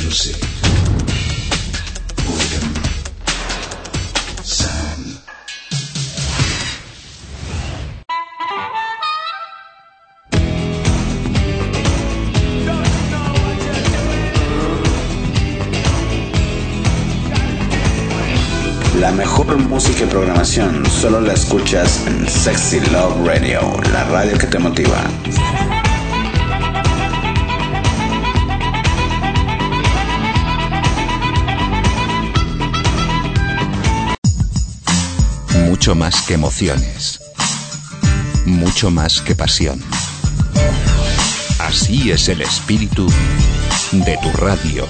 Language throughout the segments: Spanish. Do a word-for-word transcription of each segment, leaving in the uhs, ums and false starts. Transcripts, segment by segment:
music, rhythm, sound. La mejor música y programación solo la escuchas en Sexy Love Radio, la radio que te motiva. Mucho más que emociones, mucho más que pasión. Así es el espíritu de tu radio.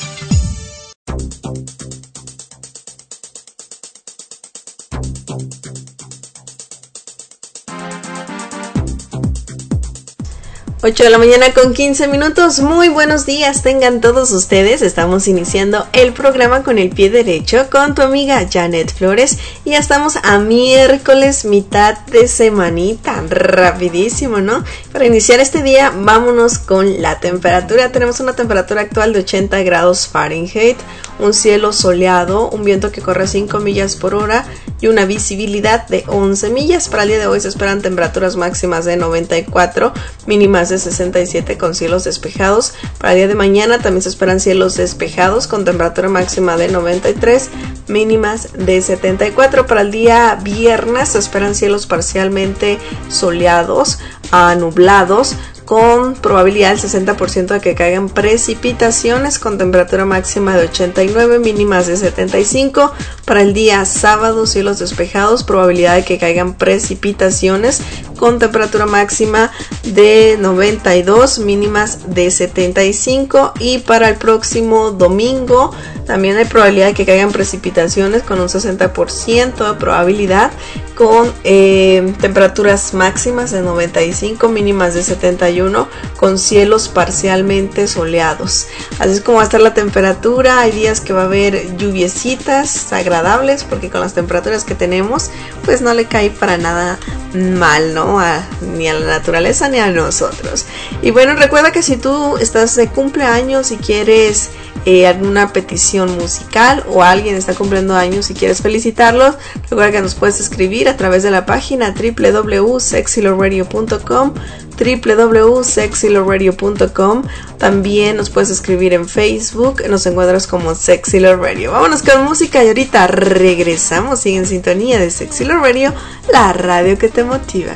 ocho de la mañana con quince minutos, muy buenos días tengan todos ustedes. Estamos iniciando el programa con el pie derecho con tu amiga Janet Flores y ya estamos a miércoles, mitad de semanita, rapidísimo, ¿no? Para iniciar este día, vámonos con la temperatura. Tenemos una temperatura actual de ochenta grados Fahrenheit, un cielo soleado, un viento que corre cinco millas por hora y una visibilidad de once millas. Para el día de hoy se esperan temperaturas máximas de noventa y cuatro, mínimas de sesenta y siete con cielos despejados. Para el día de mañana también se esperan cielos despejados con temperatura máxima de noventa y tres, mínimas de setenta y cuatro. Para el día viernes se esperan cielos parcialmente soleados a nublados con probabilidad del sesenta por ciento de que caigan precipitaciones con temperatura máxima de ochenta y nueve, mínimas de setenta y cinco. Para el día sábado, cielos despejados, probabilidad de que caigan precipitaciones con temperatura máxima de noventa y dos, mínimas de setenta y cinco. Y para el próximo domingo también hay probabilidad de que caigan precipitaciones con un sesenta por ciento de probabilidad, con eh, temperaturas máximas de noventa y cinco, mínimas de setenta y uno, con cielos parcialmente soleados. Así es como va a estar la temperatura. Hay días que va a haber lluviecitas agradables porque con las temperaturas que tenemos pues no le cae para nada mal, ¿no? A, ni a la naturaleza ni a nosotros. Y bueno, recuerda que si tú estás de cumpleaños y quieres eh, alguna petición musical o alguien está cumpliendo años y quieres felicitarlos, recuerda que nos puedes escribir a través de la página doble u doble u doble u punto sexy love radio punto com, doble u doble u doble u punto sexy love radio punto com. También nos puedes escribir en Facebook, nos encuentras como Sexy Love Radio. Vámonos con música y ahorita regresamos. Sigue en sintonía de Sexy Love Radio, la radio que te motiva.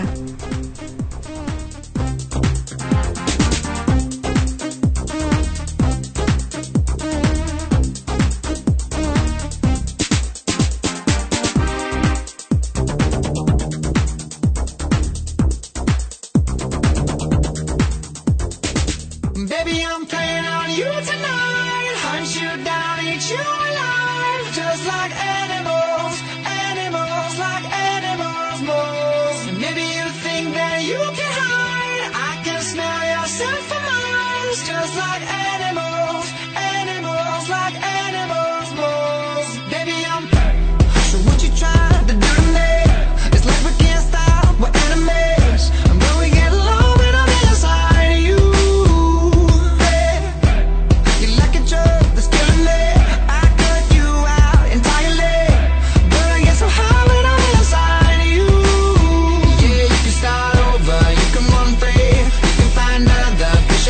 Find another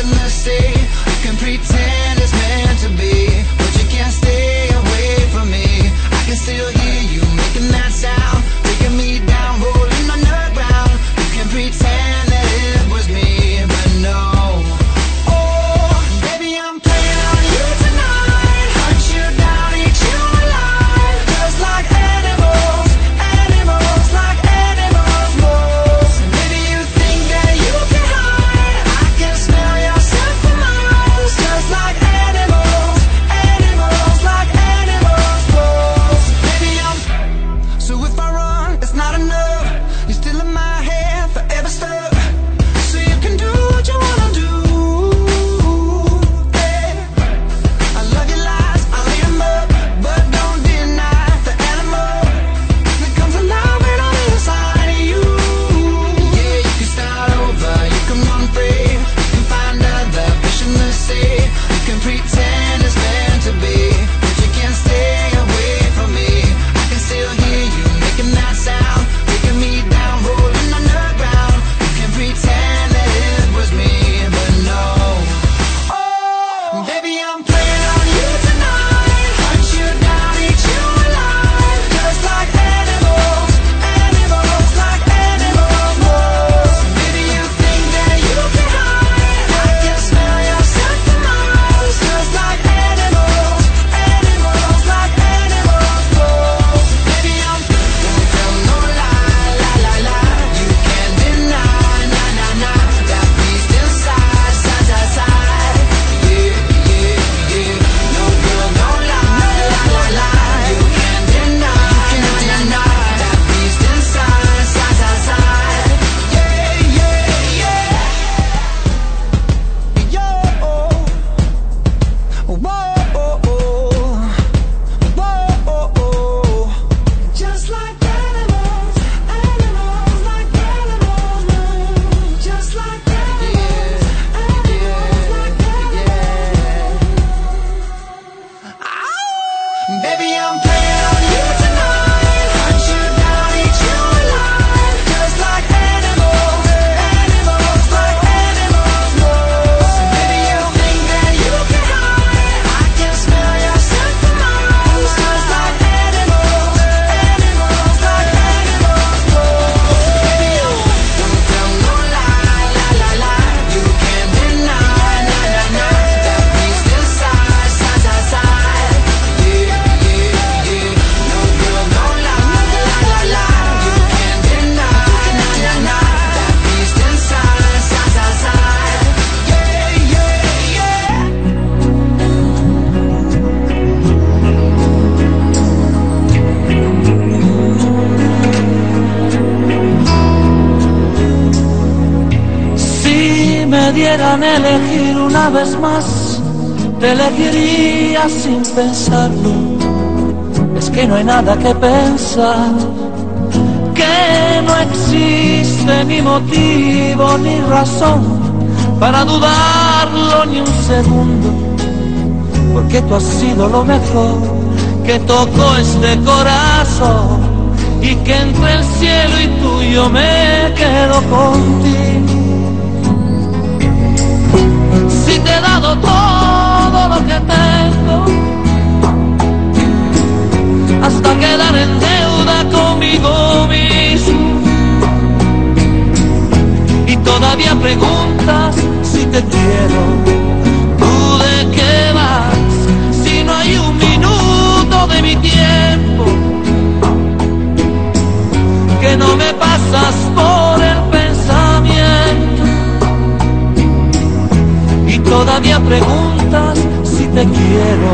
dieran a elegir una vez más, te elegiría sin pensarlo. Es que no hay nada que pensar, que no existe ni motivo ni razón para dudarlo ni un segundo, porque tú has sido lo mejor que tocó este corazón, y que entre el cielo y tú yo me quedo contigo. Si te he dado todo lo que tengo, hasta quedar en deuda conmigo mismo, y todavía preguntas si te quiero, ¿tú de qué vas? Si no hay un minuto de mi tiempo que no me pasas por el pensamiento, y todavía preguntas si te quiero.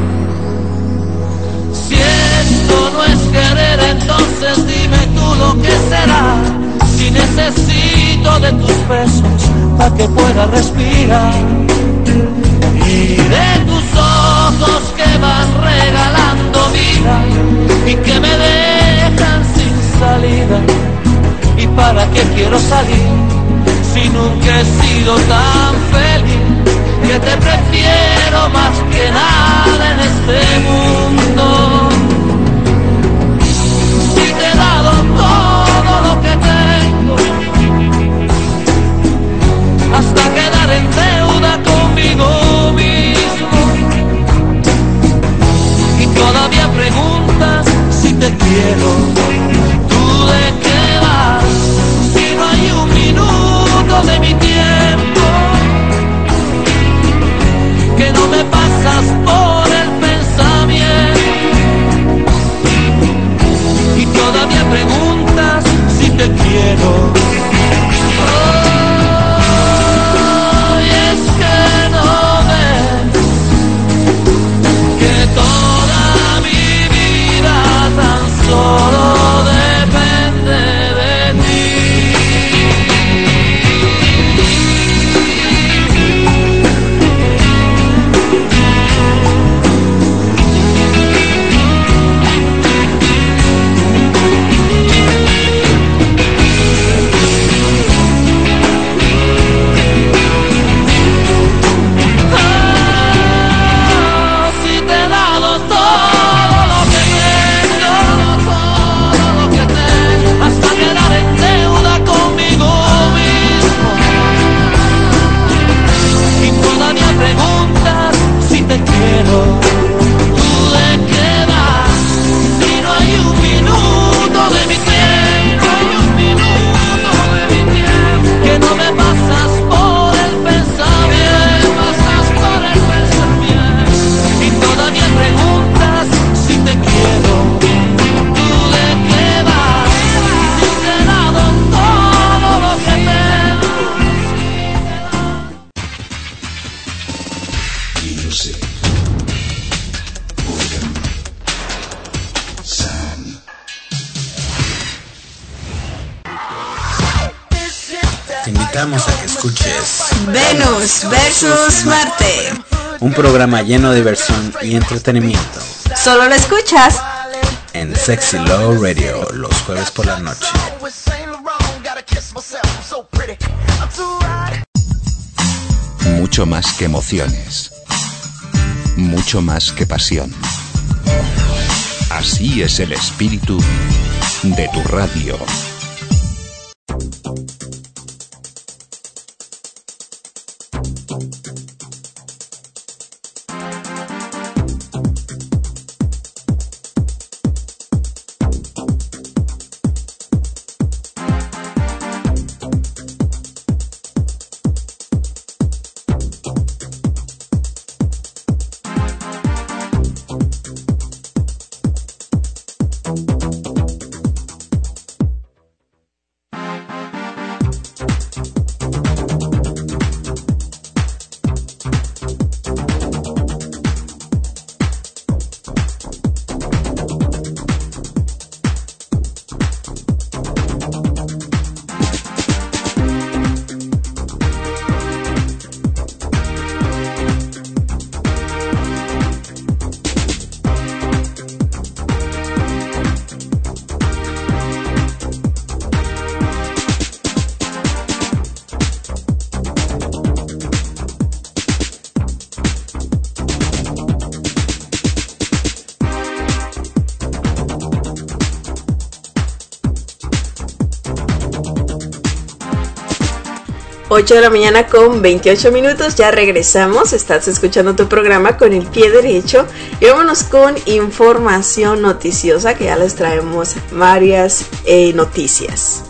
Si esto no es querer, entonces dime tú lo que será. Si necesito de tus besos para que pueda respirar, y de tus ojos que van regalando vida y que me dejan sin salida. ¿Y para qué quiero salir si nunca he sido tan feliz? Que te prefiero más que nada en este mundo. Si te he dado todo lo que tengo, hasta quedar en deuda conmigo mismo, y todavía preguntas si te quiero, ¿tú de qué vas? Si no hay un minuto de mi tiempo que no me pasas por el pensamiento, y todavía preguntas si te quiero. Oh, y es que no ves que toda mi vida tan solo depende de ti. A que escuches Venus versus Marte, un programa lleno de diversión y entretenimiento. Solo lo escuchas en Sexy Love Radio los jueves por la noche. Mucho más que emociones, mucho más que pasión. Así es el espíritu de tu radio. ocho de la mañana con veintiocho minutos, ya regresamos, estás escuchando tu programa con el pie derecho y vámonos con información noticiosa que ya les traemos varias eh, noticias.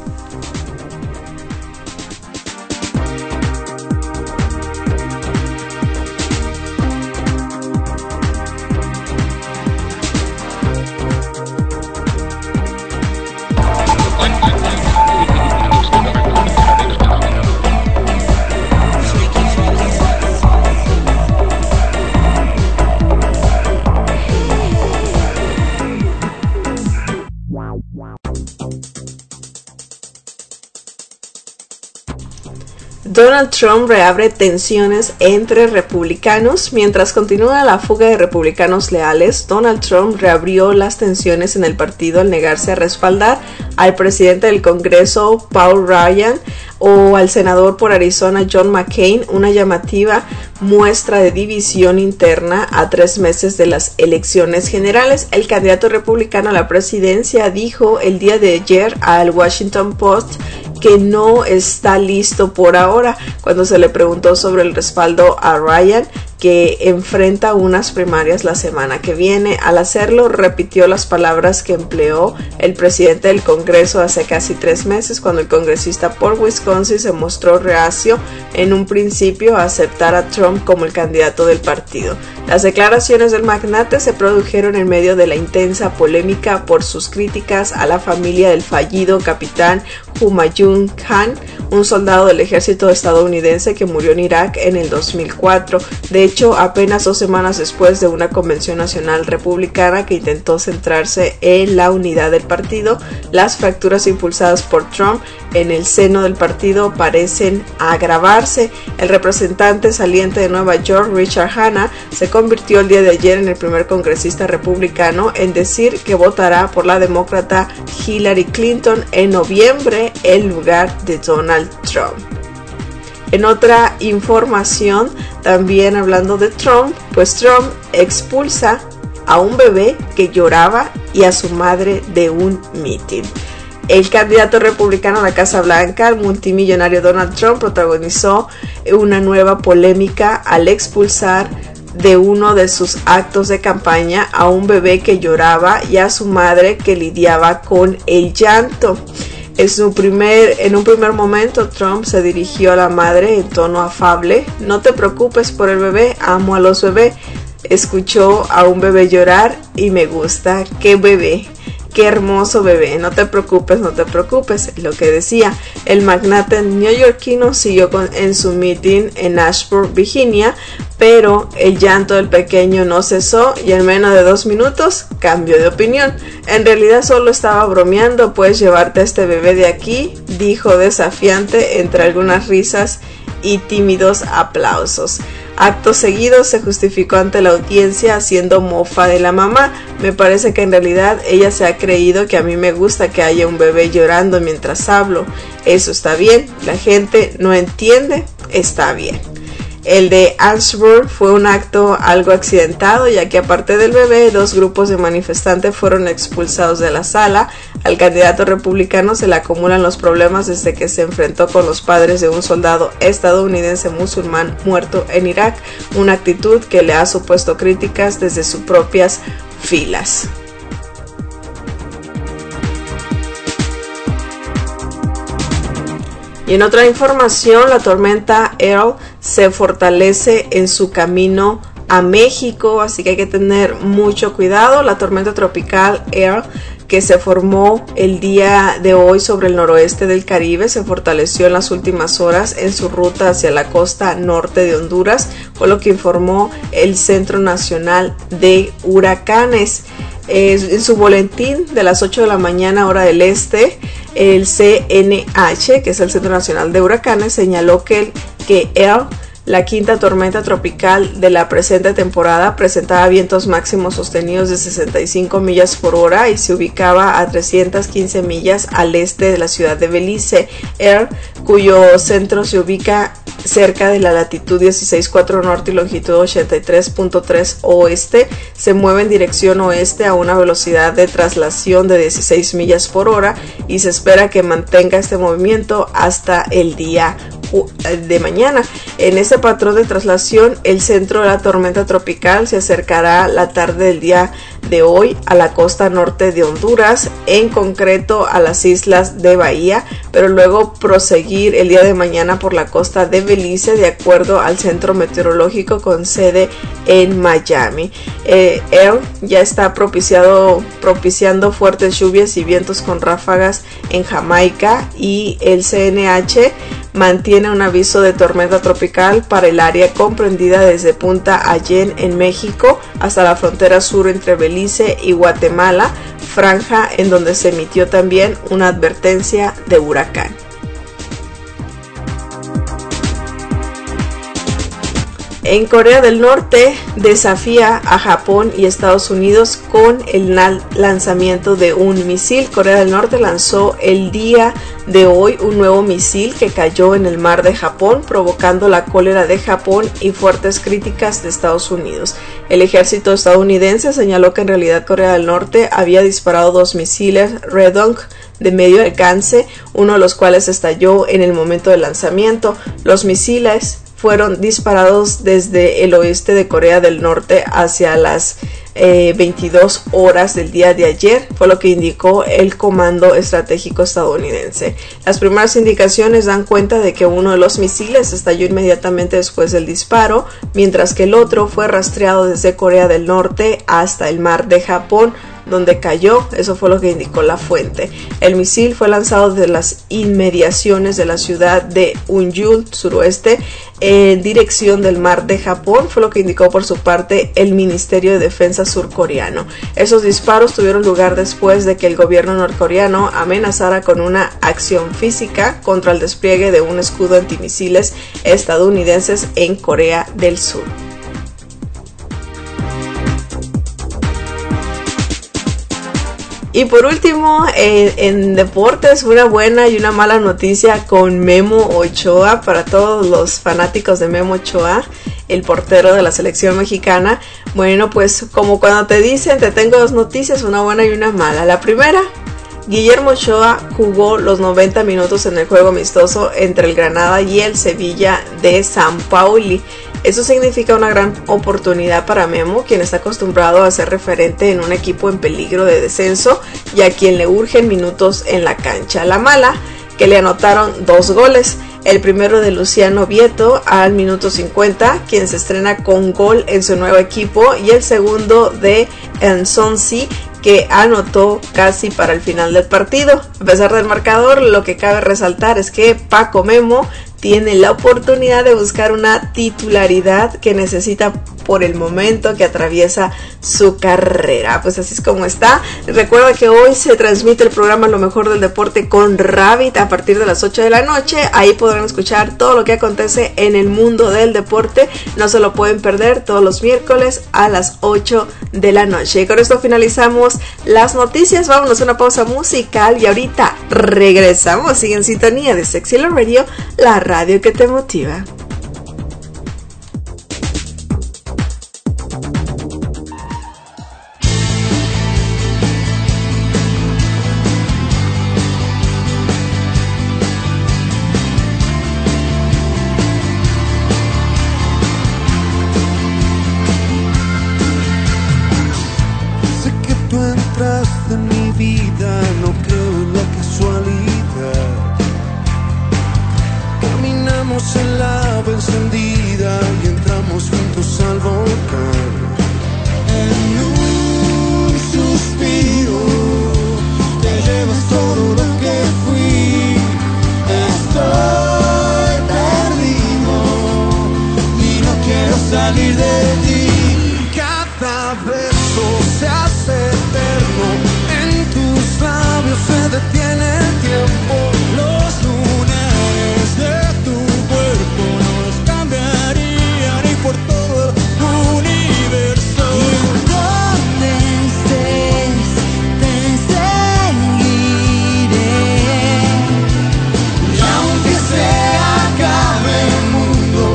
Donald Trump reabre tensiones entre republicanos. Mientras continúa la fuga de republicanos leales, Donald Trump reabrió las tensiones en el partido al negarse a respaldar al presidente del Congreso, Paul Ryan, o al senador por Arizona, John McCain, una llamativa muestra de división interna a tres meses de las elecciones generales. El candidato republicano a la presidencia dijo el día de ayer al Washington Post que no está listo por ahora cuando se le preguntó sobre el respaldo a Ryan, que enfrenta unas primarias la semana que viene. Al hacerlo, repitió las palabras que empleó el presidente del Congreso hace casi tres meses, cuando el congresista por Wisconsin se mostró reacio en un principio a aceptar a Trump como el candidato del partido. Las declaraciones del magnate se produjeron en medio de la intensa polémica por sus críticas a la familia del fallido capitán Humayun Khan, un soldado del ejército estadounidense que murió en Irak en el dos mil cuatro. De hecho, apenas dos semanas después de una convención nacional republicana que intentó centrarse en la unidad del partido, las fracturas impulsadas por Trump en el seno del partido parecen agravarse. El representante saliente de Nueva York, Richard Hanna, se convirtió el día de ayer en el primer congresista republicano en decir que votará por la demócrata Hillary Clinton en noviembre en lugar de Donald Trump. En otra información, también hablando de Trump, pues Trump expulsa a un bebé que lloraba y a su madre de un mitin. El candidato republicano a la Casa Blanca, el multimillonario Donald Trump, protagonizó una nueva polémica al expulsar de uno de sus actos de campaña a un bebé que lloraba y a su madre que lidiaba con el llanto. En, su primer, en un primer momento, Trump se dirigió a la madre en tono afable. No te preocupes por el bebé, amo a los bebés. Escuchó a un bebé llorar y me gusta. ¡Qué bebé! ¡Qué hermoso bebé! No te preocupes, no te preocupes. Lo que decía el magnate neoyorquino siguió con, en su meeting en Ashburn, Virginia, pero el llanto del pequeño no cesó y en menos de dos minutos cambió de opinión. En realidad solo estaba bromeando, puedes llevarte a este bebé de aquí, dijo desafiante entre algunas risas y tímidos aplausos. Acto seguido se justificó ante la audiencia haciendo mofa de la mamá. Me parece que en realidad ella se ha creído que a mí me gusta que haya un bebé llorando mientras hablo. Eso está bien, la gente no entiende, está bien. El de Ashburn fue un acto algo accidentado, ya que aparte del bebé, dos grupos de manifestantes fueron expulsados de la sala. Al candidato republicano se le acumulan los problemas desde que se enfrentó con los padres de un soldado estadounidense musulmán muerto en Irak, una actitud que le ha supuesto críticas desde sus propias filas. Y en otra información, la tormenta Earl se fortalece en su camino a México, así que hay que tener mucho cuidado. La tormenta tropical Earl, que se formó el día de hoy sobre el noroeste del Caribe, se fortaleció en las últimas horas en su ruta hacia la costa norte de Honduras, por lo que informó el Centro Nacional de Huracanes. Eh, en su boletín de las ocho de la mañana hora del este, el C N H, que es el Centro Nacional de Huracanes, señaló que, el, que Earl, la quinta tormenta tropical de la presente temporada, presentaba vientos máximos sostenidos de sesenta y cinco millas por hora y se ubicaba a trescientas quince millas al este de la ciudad de Belice. Earl, cuyo centro se ubica cerca de la latitud dieciséis punto cuatro norte y longitud ochenta y tres punto tres oeste, se mueve en dirección oeste a una velocidad de traslación de dieciséis millas por hora y se espera que mantenga este movimiento hasta el día de mañana. En ese patrón de traslación, el centro de la tormenta tropical se acercará la tarde del día de hoy a la costa norte de Honduras, en concreto a las islas de Bahía, pero luego proseguir el día de mañana por la costa de Belice, de acuerdo al centro meteorológico con sede en Miami. Eh, él ya está propiciado, propiciando fuertes lluvias y vientos con ráfagas en Jamaica, y el C N H mantiene un aviso de tormenta tropical para el área comprendida desde Punta Allén en México hasta la frontera sur entre Belice y Guatemala, franja en donde se emitió también una advertencia de huracán. En Corea del Norte desafía a Japón y Estados Unidos con el lanzamiento de un misil. Corea del Norte lanzó el día de hoy un nuevo misil que cayó en el mar de Japón, provocando la cólera de Japón y fuertes críticas de Estados Unidos. El ejército estadounidense señaló que en realidad Corea del Norte había disparado dos misiles Redong de medio alcance, uno de los cuales estalló en el momento del lanzamiento. Los misiles fueron disparados desde el oeste de Corea del Norte hacia las eh, veintidós horas del día de ayer, fue lo que indicó el Comando Estratégico estadounidense. Las primeras indicaciones dan cuenta de que uno de los misiles estalló inmediatamente después del disparo, mientras que el otro fue rastreado desde Corea del Norte hasta el mar de Japón, donde cayó. Eso fue lo que indicó la fuente. El misil fue lanzado desde las inmediaciones de la ciudad de Unyul, suroeste, en dirección del mar de Japón, fue lo que indicó por su parte el Ministerio de Defensa surcoreano. Esos disparos tuvieron lugar después de que el gobierno norcoreano amenazara con una acción física contra el despliegue de un escudo antimisiles estadounidenses en Corea del Sur. Y por último, eh, en deportes, una buena y una mala noticia con Memo Ochoa, para todos los fanáticos de Memo Ochoa, el portero de la selección mexicana. Bueno, pues como cuando te dicen, te tengo dos noticias, una buena y una mala. La primera: Guillermo Ochoa jugó los noventa minutos en el juego amistoso entre el Granada y el Sevilla de San Pauli. Eso significa una gran oportunidad para Memo, quien está acostumbrado a ser referente en un equipo en peligro de descenso y a quien le urgen minutos en la cancha. La mala, que le anotaron dos goles. El primero de Luciano Vieto al minuto cincuenta, quien se estrena con gol en su nuevo equipo, y el segundo de Nsonsi, que anotó casi para el final del partido. A pesar del marcador, lo que cabe resaltar es que Paco Memo tiene la oportunidad de buscar una titularidad que necesita por el momento que atraviesa su carrera. Pues así es como está. Recuerda que hoy se transmite el programa Lo Mejor del Deporte con Rabbit a partir de las ocho de la noche. Ahí podrán escuchar todo lo que acontece en el mundo del deporte. No se lo pueden perder, todos los miércoles a las ocho de la noche. Y con esto finalizamos las noticias. Vámonos a una pausa musical y ahorita regresamos. Sigue en sintonía de Sexy Love Radio, la radio que te motiva.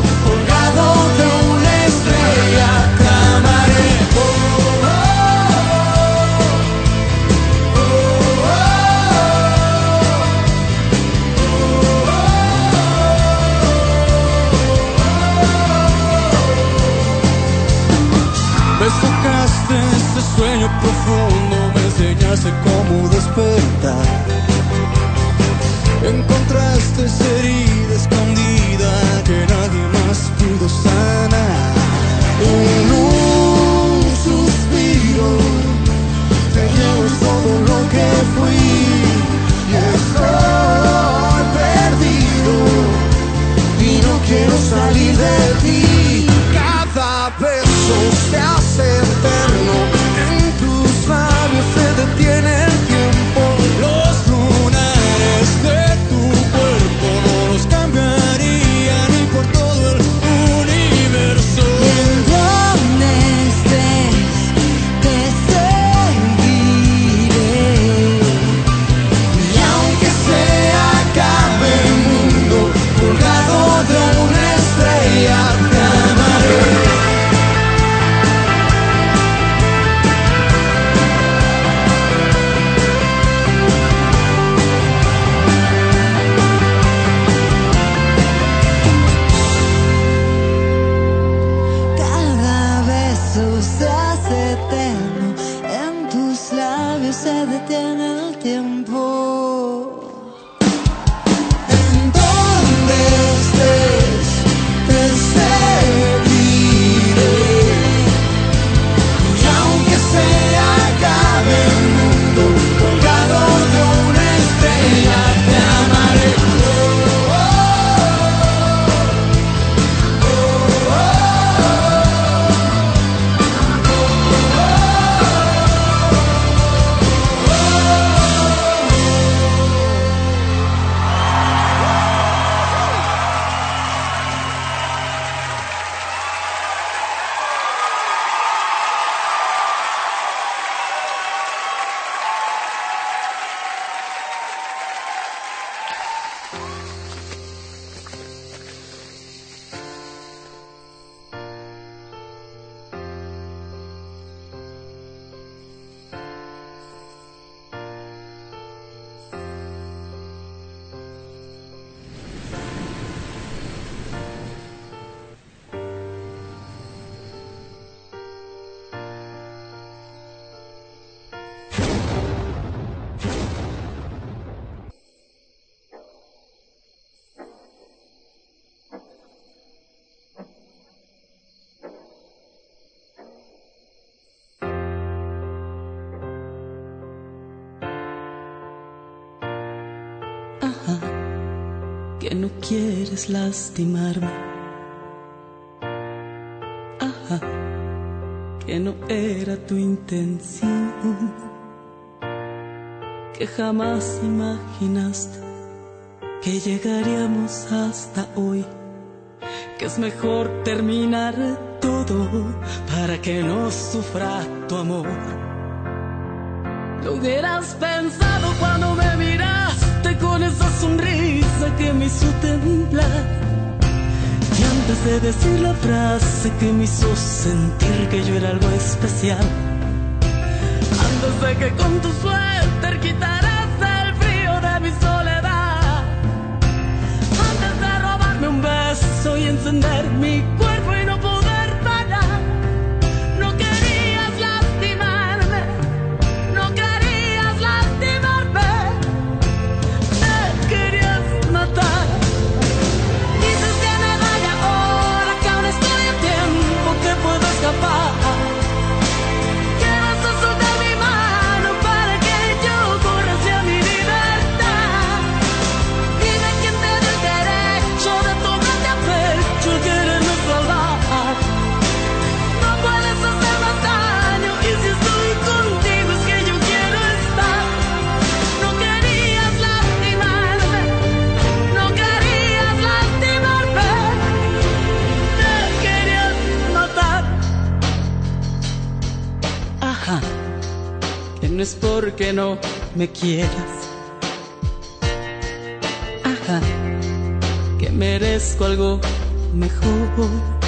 Colgado de una estrella, clamaré. Oh, oh, beso se hace eterno, en tus labios se detiene el tiempo. Los lunares de tu cuerpo no los cambiaría ni por todo el universo. Y en donde estés te seguiré, y aunque se acabe el mundo colgado de una estrella, te amaré. cada beso se hace eterno, en tus labios se detiene el tiempo. En donde estés te seguiré, y aunque se acabe el mundo colgado de una estrella, te amaré. Oh, oh, oh, oh, Ajá, que no quieres lastimarme. Ajá, que no era tu intención, que jamás imaginaste que llegaríamos hasta hoy, que es mejor terminar todo para que no sufra tu amor. Lo hubieras pensado cuando me miraste con esa sonrisa que me hizo temblar, y antes de decir la frase que me hizo sentir que yo era algo especial, antes de que con tu suéter quitaras el frío de mi soledad, antes de robarme un beso y encender mi cuerpo y no poder parar, no querías lastimarme, no querías lastimarme, me querías matar. Dices que me vaya ahora, que aún estoy a tiempo, que puedo escapar. Quieres soltar mi mano para que yo corra hacia mi libertad. Dime quién te dio el derecho de tomarte a pecho y quererme salvar. No puedes hacer más daño, y si estoy contigo es que yo quiero estar. No querías lastimarme, no querías lastimarme, me querías matar. Ajá, que no es porque no me quieras. Ajá, que merezco algo mejor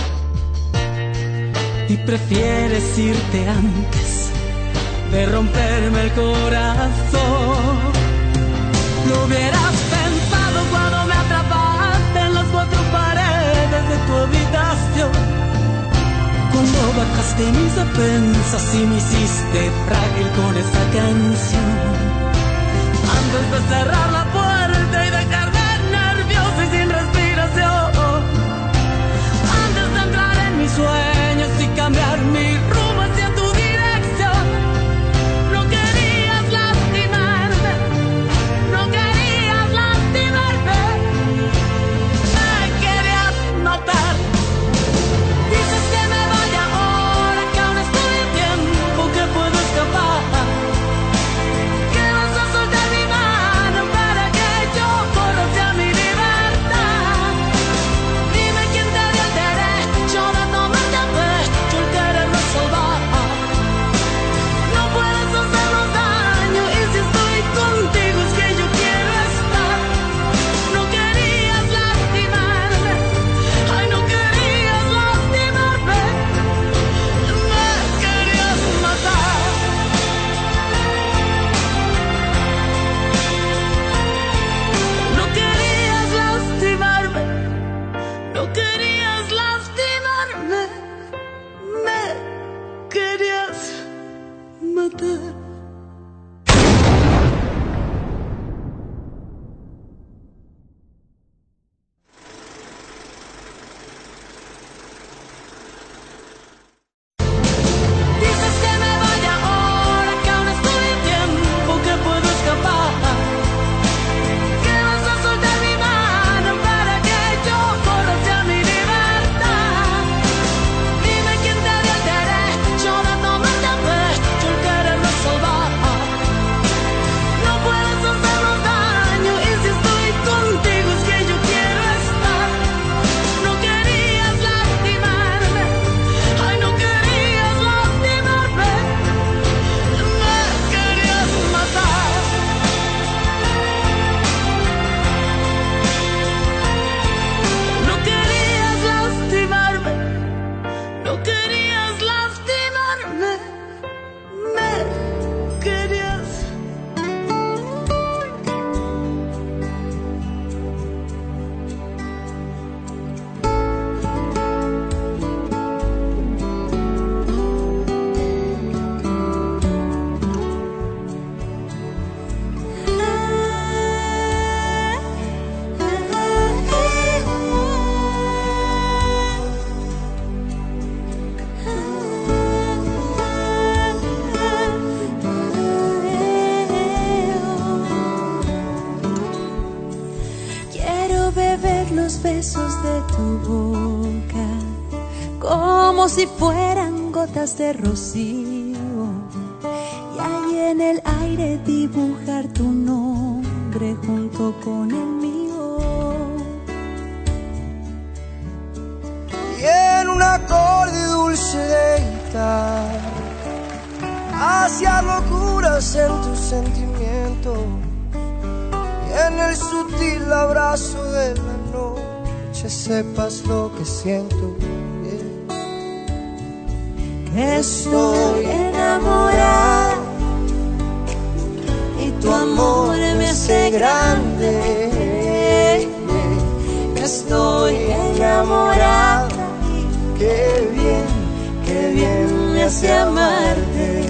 y prefieres irte antes de romperme el corazón. Lo hubieras pensado cuando me atrapaste en las cuatro paredes de tu habitación, cuando bajaste mis defensas y me hiciste frágil con esa canción, antes de cerrar la puerta y dejarme nervioso y sin respiración, antes de entrar en mis sueños y cambiar mi rumbo hacia tu dirección. No querías lastimarme, no querías lastimarme, me querías matar. Dices que me vaya amarte. Si fueran gotas de rocío y ahí en el aire dibujar tu nombre junto con el mío. Y en un acorde dulce de guitarra hacia locuras en tus sentimientos y en el sutil abrazo de la noche sepas lo que siento. Estoy enamorada y tu amor me hace grande. Estoy enamorada y qué bien, qué bien me hace amarte.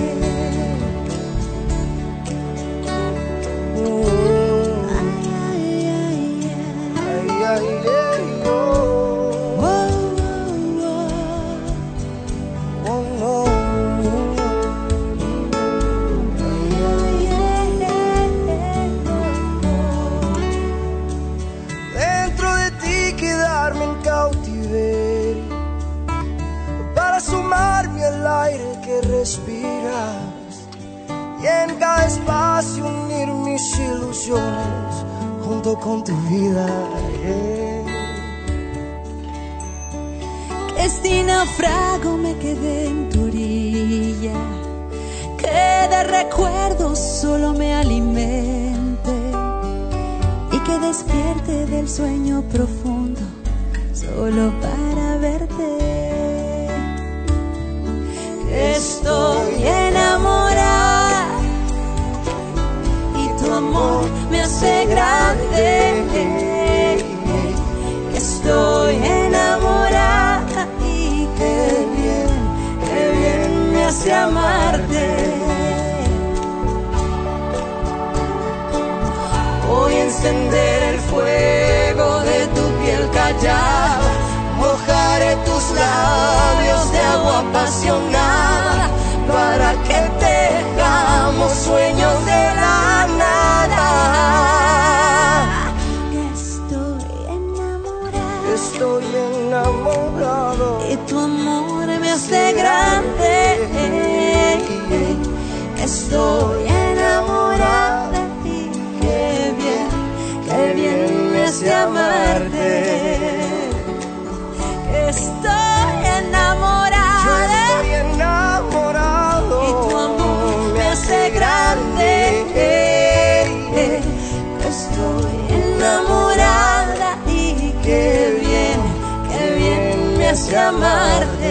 Respiras y en cada espacio unir mis ilusiones junto con tu vida. Yeah. Que si naufrago me quedé en tu orilla, que de recuerdos solo me alimente y que despierte del sueño profundo solo para verte. Estoy enamorada y tu amor me hace grande. Estoy enamorada y qué bien, qué bien me hace amarte. Voy a encender el fuego de tu piel callada, mojaré tus labios de agua apasionada para que tejamos sueños de la nada. Estoy enamorado, estoy enamorado y tu amor me hace grande. Estoy enamorada y qué bien, qué bien me hace amarte. Estoy enamorada, yo estoy enamorado y tu amor me hace grande. Estoy enamorada y qué bien, qué bien me hace amarte.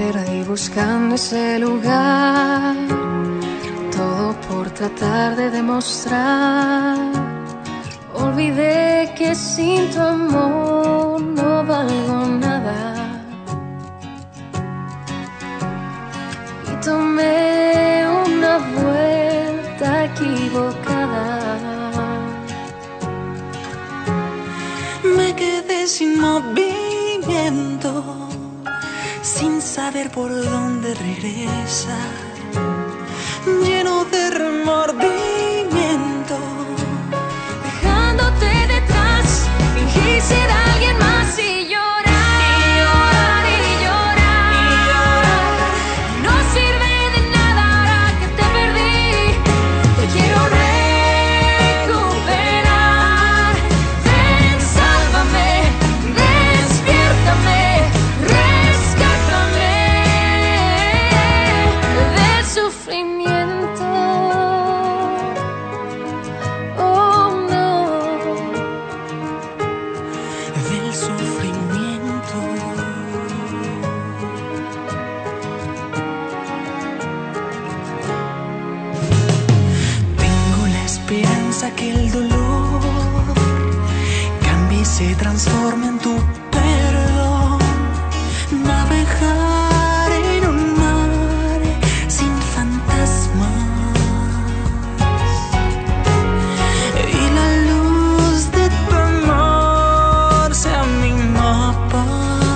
perdí buscando ese lugar, todo por tratar de demostrar. Olvidé que sin tu amor no valgo nada y tomé una vuelta equivocada. Me quedé sin movimiento, sin saber por dónde regresar, lleno de remordimiento. Dejándote detrás, fingí ser alguien más y llorar, y llorar, y llorar, y llorar. No sirve de nada ahora que te perdí, te quiero recuperar. Ven, sálvame, despiértame, rescátame del sufrimiento. Oh no, Del sufrimiento. Tengo la esperanza que el dolor cambie y se transforme en tu perdón. Navegar en un mar sin fantasmas y la luz de tu amor sea mi mapa.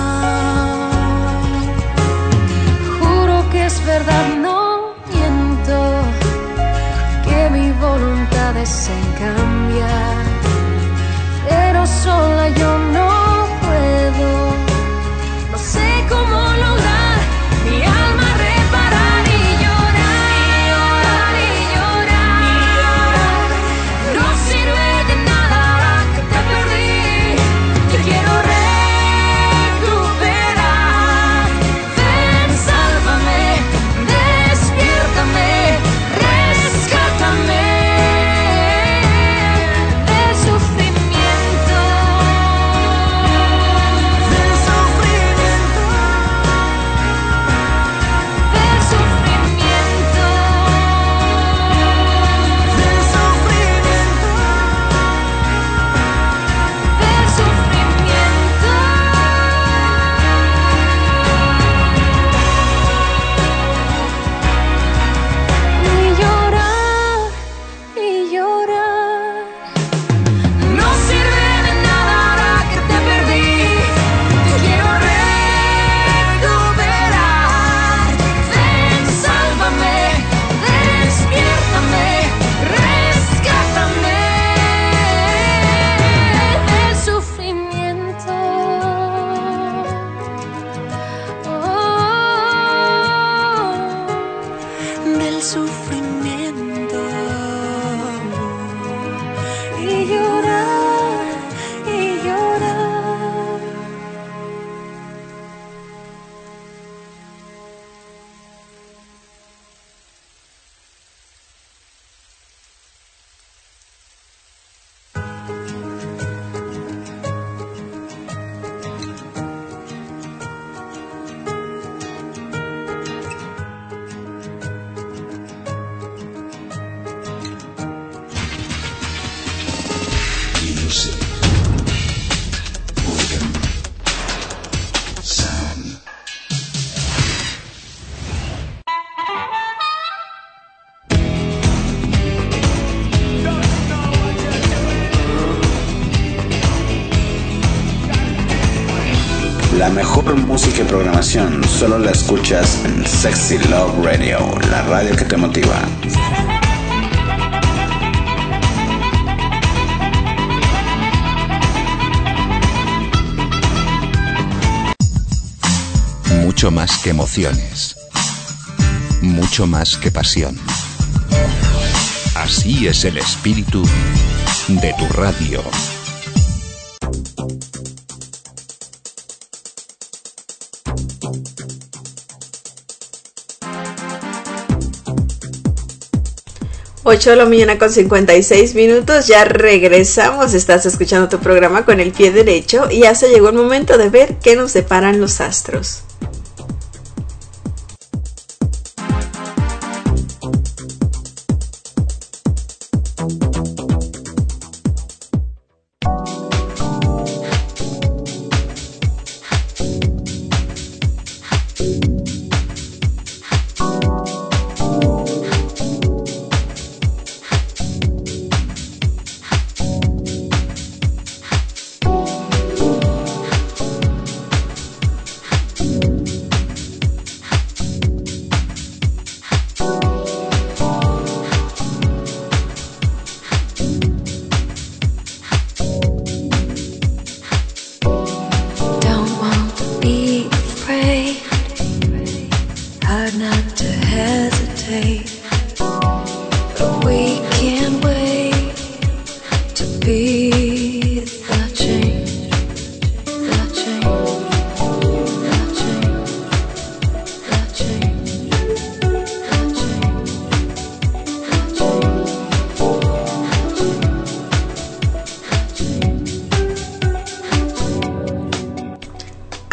juro que es verdad, no miento, que mi voluntad es en cambiar, pero sola yo no puedo, no sé cómo lograr mi alma reparar y llorar, y llorar, y llorar, y llorar. No sirve de nada ahora que te perdí, te quiero recuperar. Ven, sálvame, despiértame, rescátame del sufrimiento. Del sufrimiento. Del sufrimiento. Del sufrimiento. Del sufrimiento. Y llorar, y llorar. No sirve de nada ahora que te perdí, te quiero recuperar. Ven, sálvame, despiértame, rescátame del sufrimiento. Oh, Del sufrimiento. y llorar, y llorar. Music. Organ. Sound. La mejor música y programación solo la escuchas en Sexy Love Radio, la radio que te motiva. Mucho más que emociones. Mucho más que pasión. Así es el espíritu de tu radio. ocho de la mañana con cincuenta y seis minutos, ya regresamos, estás escuchando tu programa con el pie derecho y ya se llegó el momento de ver qué nos deparan los astros.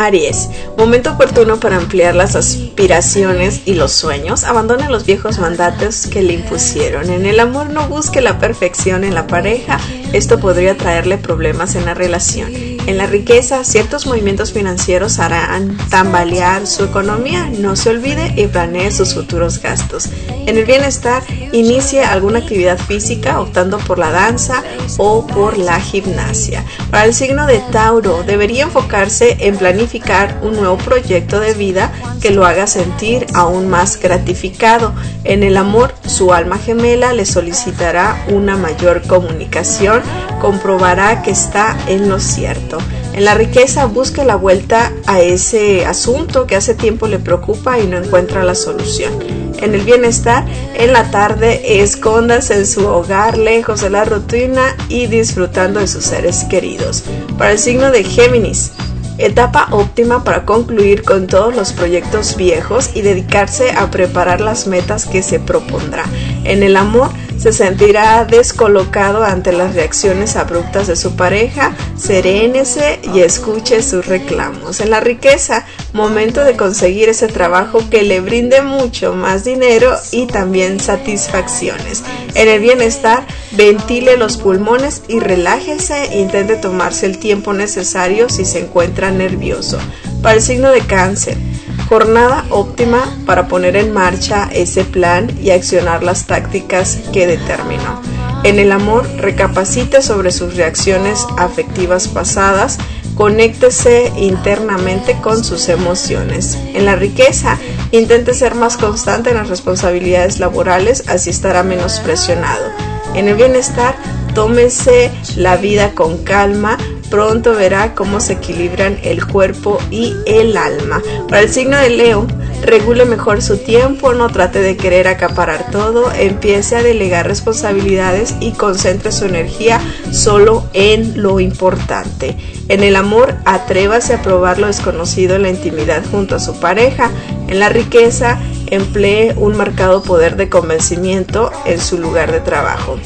Aries, momento oportuno para ampliar las aspiraciones y los sueños. Abandone los viejos mandatos que le impusieron. En el amor no busque la perfección en la pareja, esto podría traerle problemas en la relación. En la riqueza, ciertos movimientos financieros harán tambalear su economía. No se olvide y planee sus futuros gastos. En el bienestar, inicie alguna actividad física optando por la danza o por la gimnasia. Para el signo de Tauro, debería enfocarse en planificar un nuevo proyecto de vida que lo haga sentir aún más gratificado. En el amor, su alma gemela le solicitará una mayor comunicación, comprobará que está en lo cierto. En la riqueza, busque la vuelta a ese asunto que hace tiempo le preocupa y no encuentra la solución. En el bienestar, en la tarde, escóndase en su hogar, lejos de la rutina y disfrutando de sus seres queridos. Para el signo de Géminis, etapa óptima para concluir con todos los proyectos viejos y dedicarse a preparar las metas que se propondrá. En el amor, se sentirá descolocado ante las reacciones abruptas de su pareja. Serénese y escuche sus reclamos. En la riqueza, momento de conseguir ese trabajo que le brinde mucho más dinero y también satisfacciones. En el bienestar, ventile los pulmones y relájese. Intente tomarse el tiempo necesario si se encuentra nervioso. Para el signo de Cáncer, jornada óptima para poner en marcha ese plan y accionar las tácticas que determinó. En el amor, recapacite sobre sus reacciones afectivas pasadas, conéctese internamente con sus emociones. En la riqueza, intente ser más constante en las responsabilidades laborales, así estará menos presionado. En el bienestar, tómese la vida con calma. Pronto verá cómo se equilibran el cuerpo y el alma. Para el signo de Leo, regule mejor su tiempo, no trate de querer acaparar todo, empiece a delegar responsabilidades y concentre su energía solo en lo importante. En el amor, atrévase a probar lo desconocido en la intimidad junto a su pareja. En la riqueza, emplee un marcado poder de convencimiento en su lugar de trabajo.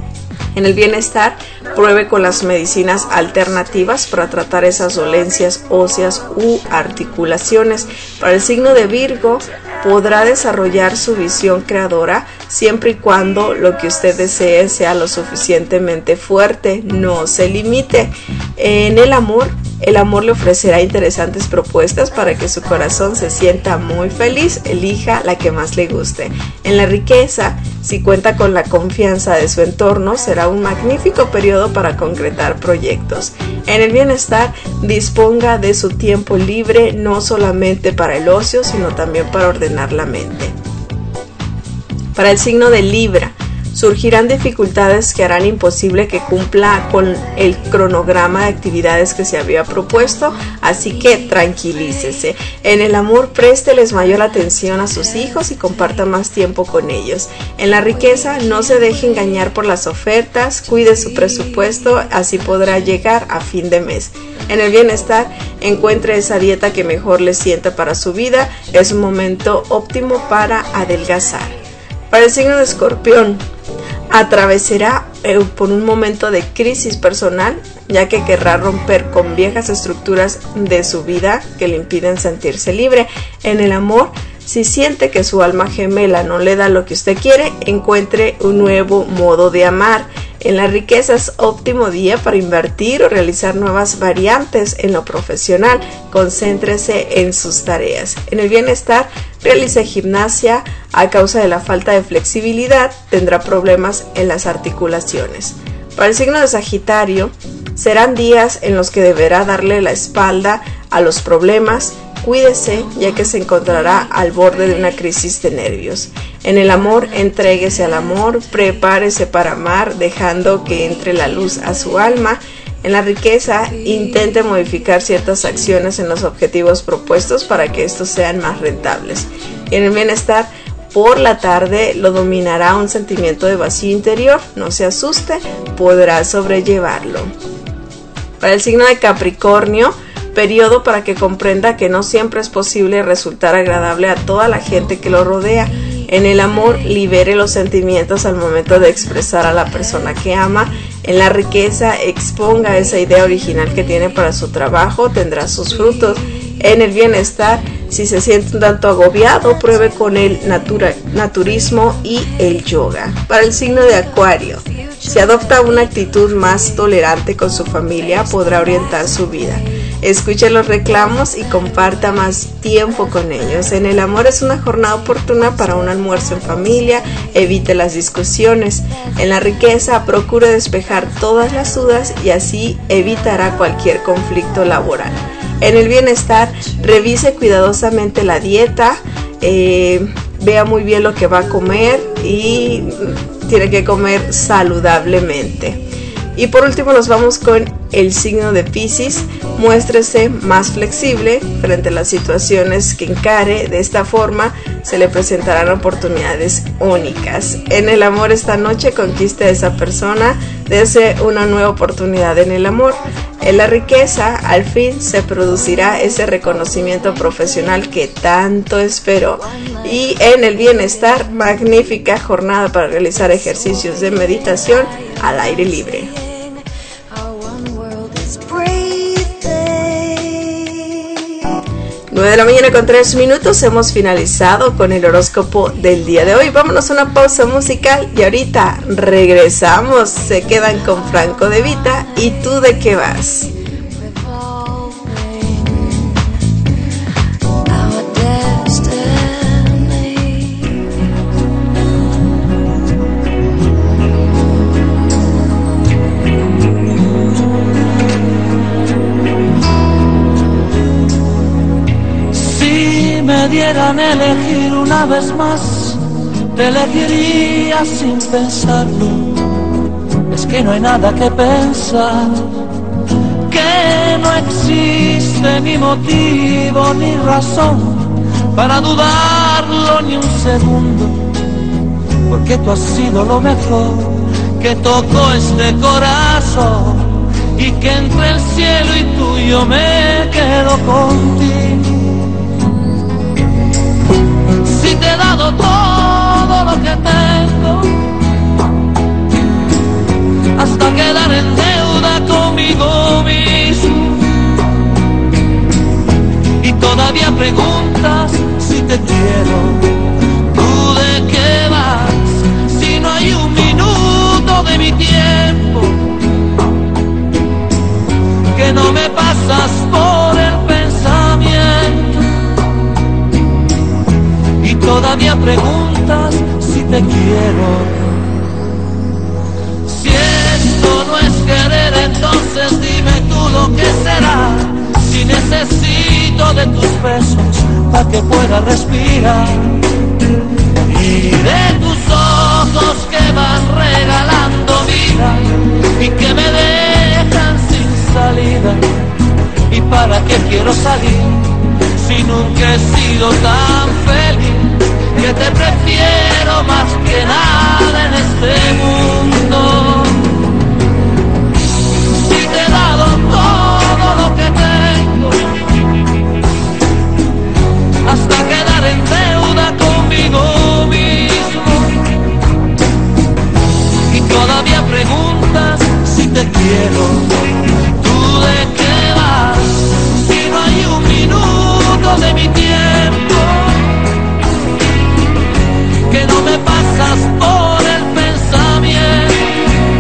En el bienestar, pruebe con las medicinas alternativas para tratar esas dolencias óseas u articulaciones. Para el signo de Virgo, podrá desarrollar su visión creadora siempre y cuando lo que usted desee sea lo suficientemente fuerte. No se limite. En el amor, el amor le ofrecerá interesantes propuestas para que su corazón se sienta muy feliz. Elija la que más le guste. En la riqueza, si cuenta con la confianza de su entorno, será un magnífico periodo para concretar proyectos. En el bienestar, disponga de su tiempo libre, no solamente para el ocio, sino también para ordenar la mente. Para el signo de Libra, surgirán dificultades que harán imposible que cumpla con el cronograma de actividades que se había propuesto, así que tranquilícese. En el amor, présteles mayor atención a sus hijos y comparta más tiempo con ellos. En la riqueza, no se deje engañar por las ofertas, cuide su presupuesto, así podrá llegar a fin de mes. En el bienestar, encuentre esa dieta que mejor le sienta para su vida, es un momento óptimo para adelgazar. Para el signo de Escorpión, atravesará eh, por un momento de crisis personal, ya que querrá romper con viejas estructuras de su vida que le impiden sentirse libre. En el amor, si siente que su alma gemela no le da lo que usted quiere, encuentre un nuevo modo de amar. En la riqueza, es óptimo día para invertir o realizar nuevas variantes. En lo profesional, concéntrese en sus tareas. En el bienestar, realice gimnasia. A causa de la falta de flexibilidad, tendrá problemas en las articulaciones. Para el signo de Sagitario, serán días en los que deberá darle la espalda a los problemas. Cuídese, ya que se encontrará al borde de una crisis de nervios. En el amor, entréguese al amor, prepárese para amar, dejando que entre la luz a su alma. En la riqueza, intente modificar ciertas acciones en los objetivos propuestos para que estos sean más rentables. En el bienestar, por la tarde lo dominará un sentimiento de vacío interior. No se asuste, podrá sobrellevarlo. Para el signo de Capricornio, periodo para que comprenda que no siempre es posible resultar agradable a toda la gente que lo rodea. En el amor, libere los sentimientos al momento de expresar a la persona que ama. En la riqueza, exponga esa idea original que tiene para su trabajo, tendrá sus frutos. En el bienestar, si se siente un tanto agobiado, pruebe con el natura, naturismo y el yoga. Para el signo de Acuario, si adopta una actitud más tolerante con su familia, podrá orientar su vida. Escuche los reclamos y comparta más tiempo con ellos. En el amor, es una jornada oportuna para un almuerzo en familia. Evite las discusiones. En la riqueza, procure despejar todas las dudas y así evitará cualquier conflicto laboral. En el bienestar, revise cuidadosamente la dieta, eh, vea muy bien lo que va a comer y tiene que comer saludablemente. Y por último nos vamos con el signo de Piscis. Muéstrese más flexible frente a las situaciones que encare. De esta forma se le presentarán oportunidades únicas. En el amor, esta noche conquiste a esa persona, dése una nueva oportunidad en el amor. En la riqueza, al fin se producirá ese reconocimiento profesional que tanto esperó. Y en el bienestar, magnífica jornada para realizar ejercicios de meditación al aire libre. nueve de la mañana con tres minutos, hemos finalizado con el horóscopo del día de hoy. Vámonos a una pausa musical y ahorita regresamos. Se quedan con Franco De Vita y ¿Tú de qué vas? Me dieran elegir una vez más, te elegiría sin pensarlo. Es que no hay nada que pensar, que no existe ni motivo ni razón para dudarlo ni un segundo, porque tú has sido lo mejor que tocó este corazón y que entre el cielo y tú yo me quedo contigo. Si te he dado todo lo que tengo, hasta quedar en deuda conmigo mismo, y todavía preguntas si te quiero. ¿Tú de qué vas? Si no hay un minuto de mi tiempo que no me pasas por el pensamiento. Y todavía preguntas si te quiero. Si esto no es querer, entonces dime tú lo que será. Si necesito de tus besos para que pueda respirar, y de tus ojos que van regalando vida y que me dejan sin salida. ¿Y para qué quiero salir si nunca he sido tan feliz? Que te prefiero más que nada en este mundo. Si te he dado todo lo que tengo, hasta quedar en deuda conmigo mismo, y todavía preguntas si te quiero. ¿Tú de qué vas? Si no hay un minuto de mi tiempo que no me pasas por el pensamiento.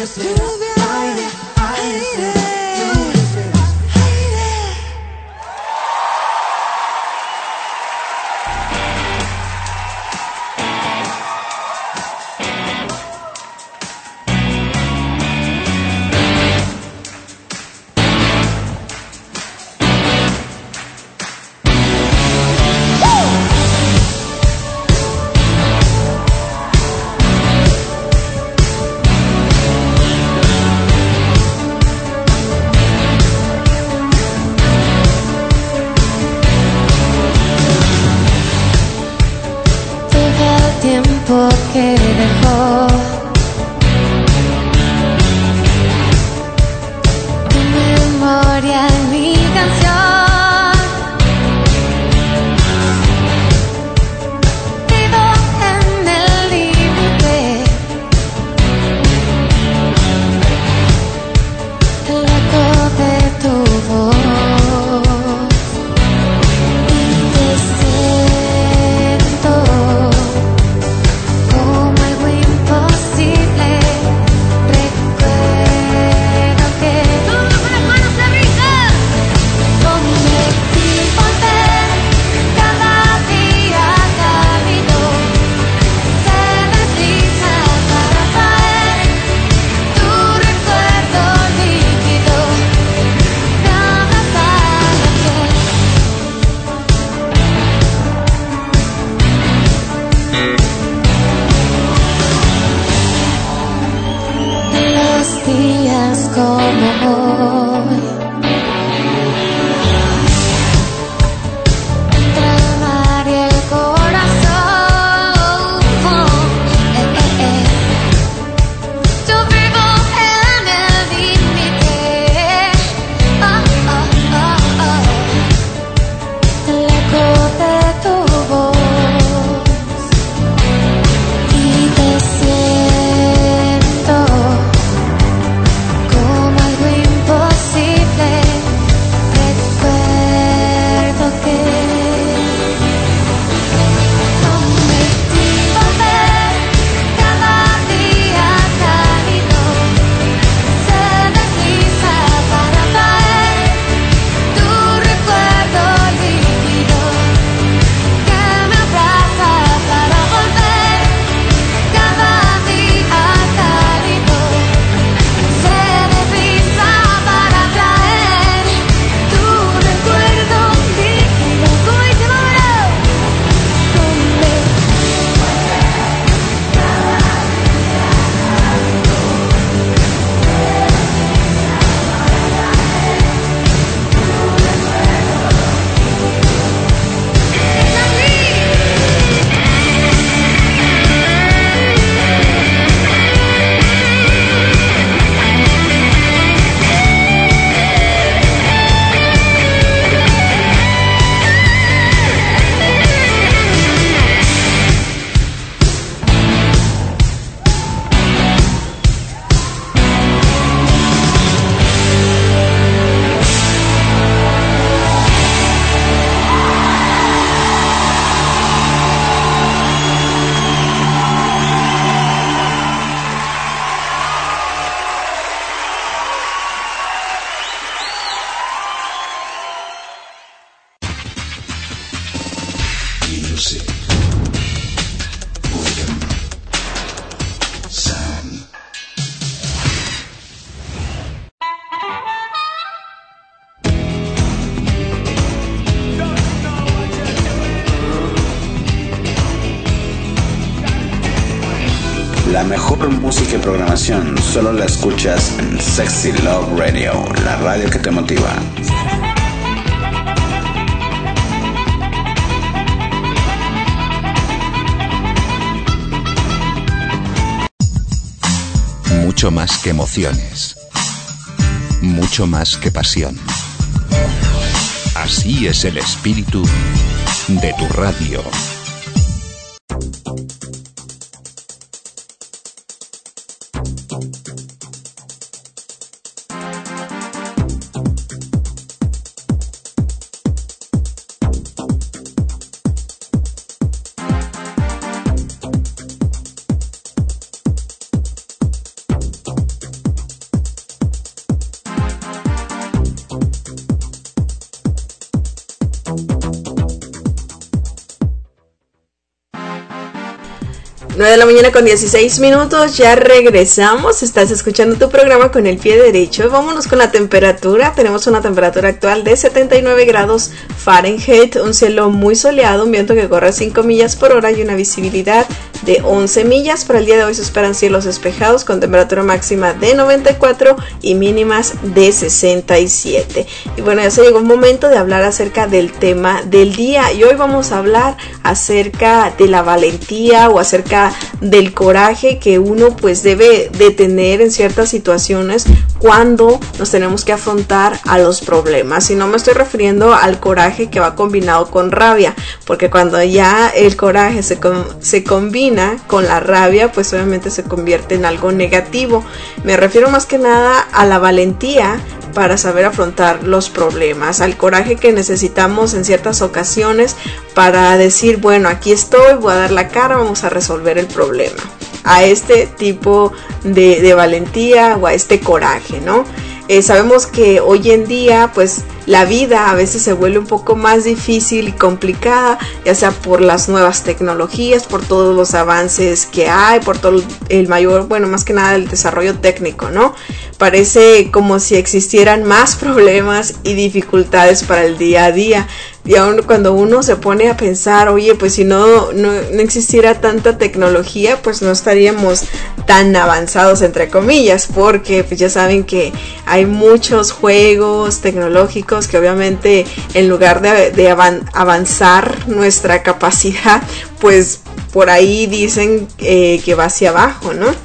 lluvia será, aire, aire será, lluvia será. Tiempo que dejó tu memoria en mi canción. Vivo en el límite, el eco de tu voz. Y te siento como algo imposible. Recuerdo que todos con las manos arriba. Prometí volver cada día cálido. Se desliza para traer tu recuerdo líquido. Me abraza la piel. Los días como hoy, entre el mar y el corazón, eh, eh, eh. Yo vivo en el límite, oh, oh, oh, oh. El eco de tu voz. Y te siento como algo imposible. Recuerdo que prometí volver cada día cálido. Se desliza para traer tu recuerdo líquido que me abraza para volver cada día cálido. Se desliza para traer tu recuerdo líquido. Hoy te moverá conmigo. Music. Rhythm. Sound. La mejor música y programación solo la escuchas en Sexy Love Radio, la radio que te motiva. Mucho más que emociones. Mucho más que pasión. Así es el espíritu de tu radio. nueve de la mañana con dieciséis minutos, ya regresamos. Estás escuchando tu programa con el pie derecho. Vámonos con la temperatura. Tenemos una temperatura actual de setenta y nueve grados Fahrenheit, un cielo muy soleado, un viento que corre a cinco millas por hora y una visibilidad de once millas. Para el día de hoy se esperan cielos despejados con temperatura máxima de noventa y cuatro y mínimas de sesenta y siete. Y bueno, ya se llegó el momento de hablar acerca del tema del día, y hoy vamos a hablar acerca de la valentía o acerca del coraje que uno pues debe de tener en ciertas situaciones cuando nos tenemos que afrontar a los problemas. Y no me estoy refiriendo al coraje que va combinado con rabia, porque cuando ya el coraje se, com- se combina con la rabia, pues obviamente se convierte en algo negativo. Me refiero más que nada a la valentía para saber afrontar los problemas, al coraje que necesitamos en ciertas ocasiones para decir, bueno, aquí estoy, voy a dar la cara, vamos a resolver el problema. A este tipo de, de valentía o a este coraje, ¿no? Eh, sabemos que hoy en día pues la vida a veces se vuelve un poco más difícil y complicada, ya sea por las nuevas tecnologías, por todos los avances que hay, por todo el mayor, bueno, más que nada el desarrollo técnico, ¿no? Parece como si existieran más problemas y dificultades para el día a día. Y aún cuando uno se pone a pensar, oye, pues si no, no, no existiera tanta tecnología, pues no estaríamos tan avanzados, entre comillas, porque pues ya saben que hay muchos juegos tecnológicos que obviamente en lugar de, de avan- avanzar nuestra capacidad, pues por ahí dicen eh, que va hacia abajo, ¿no?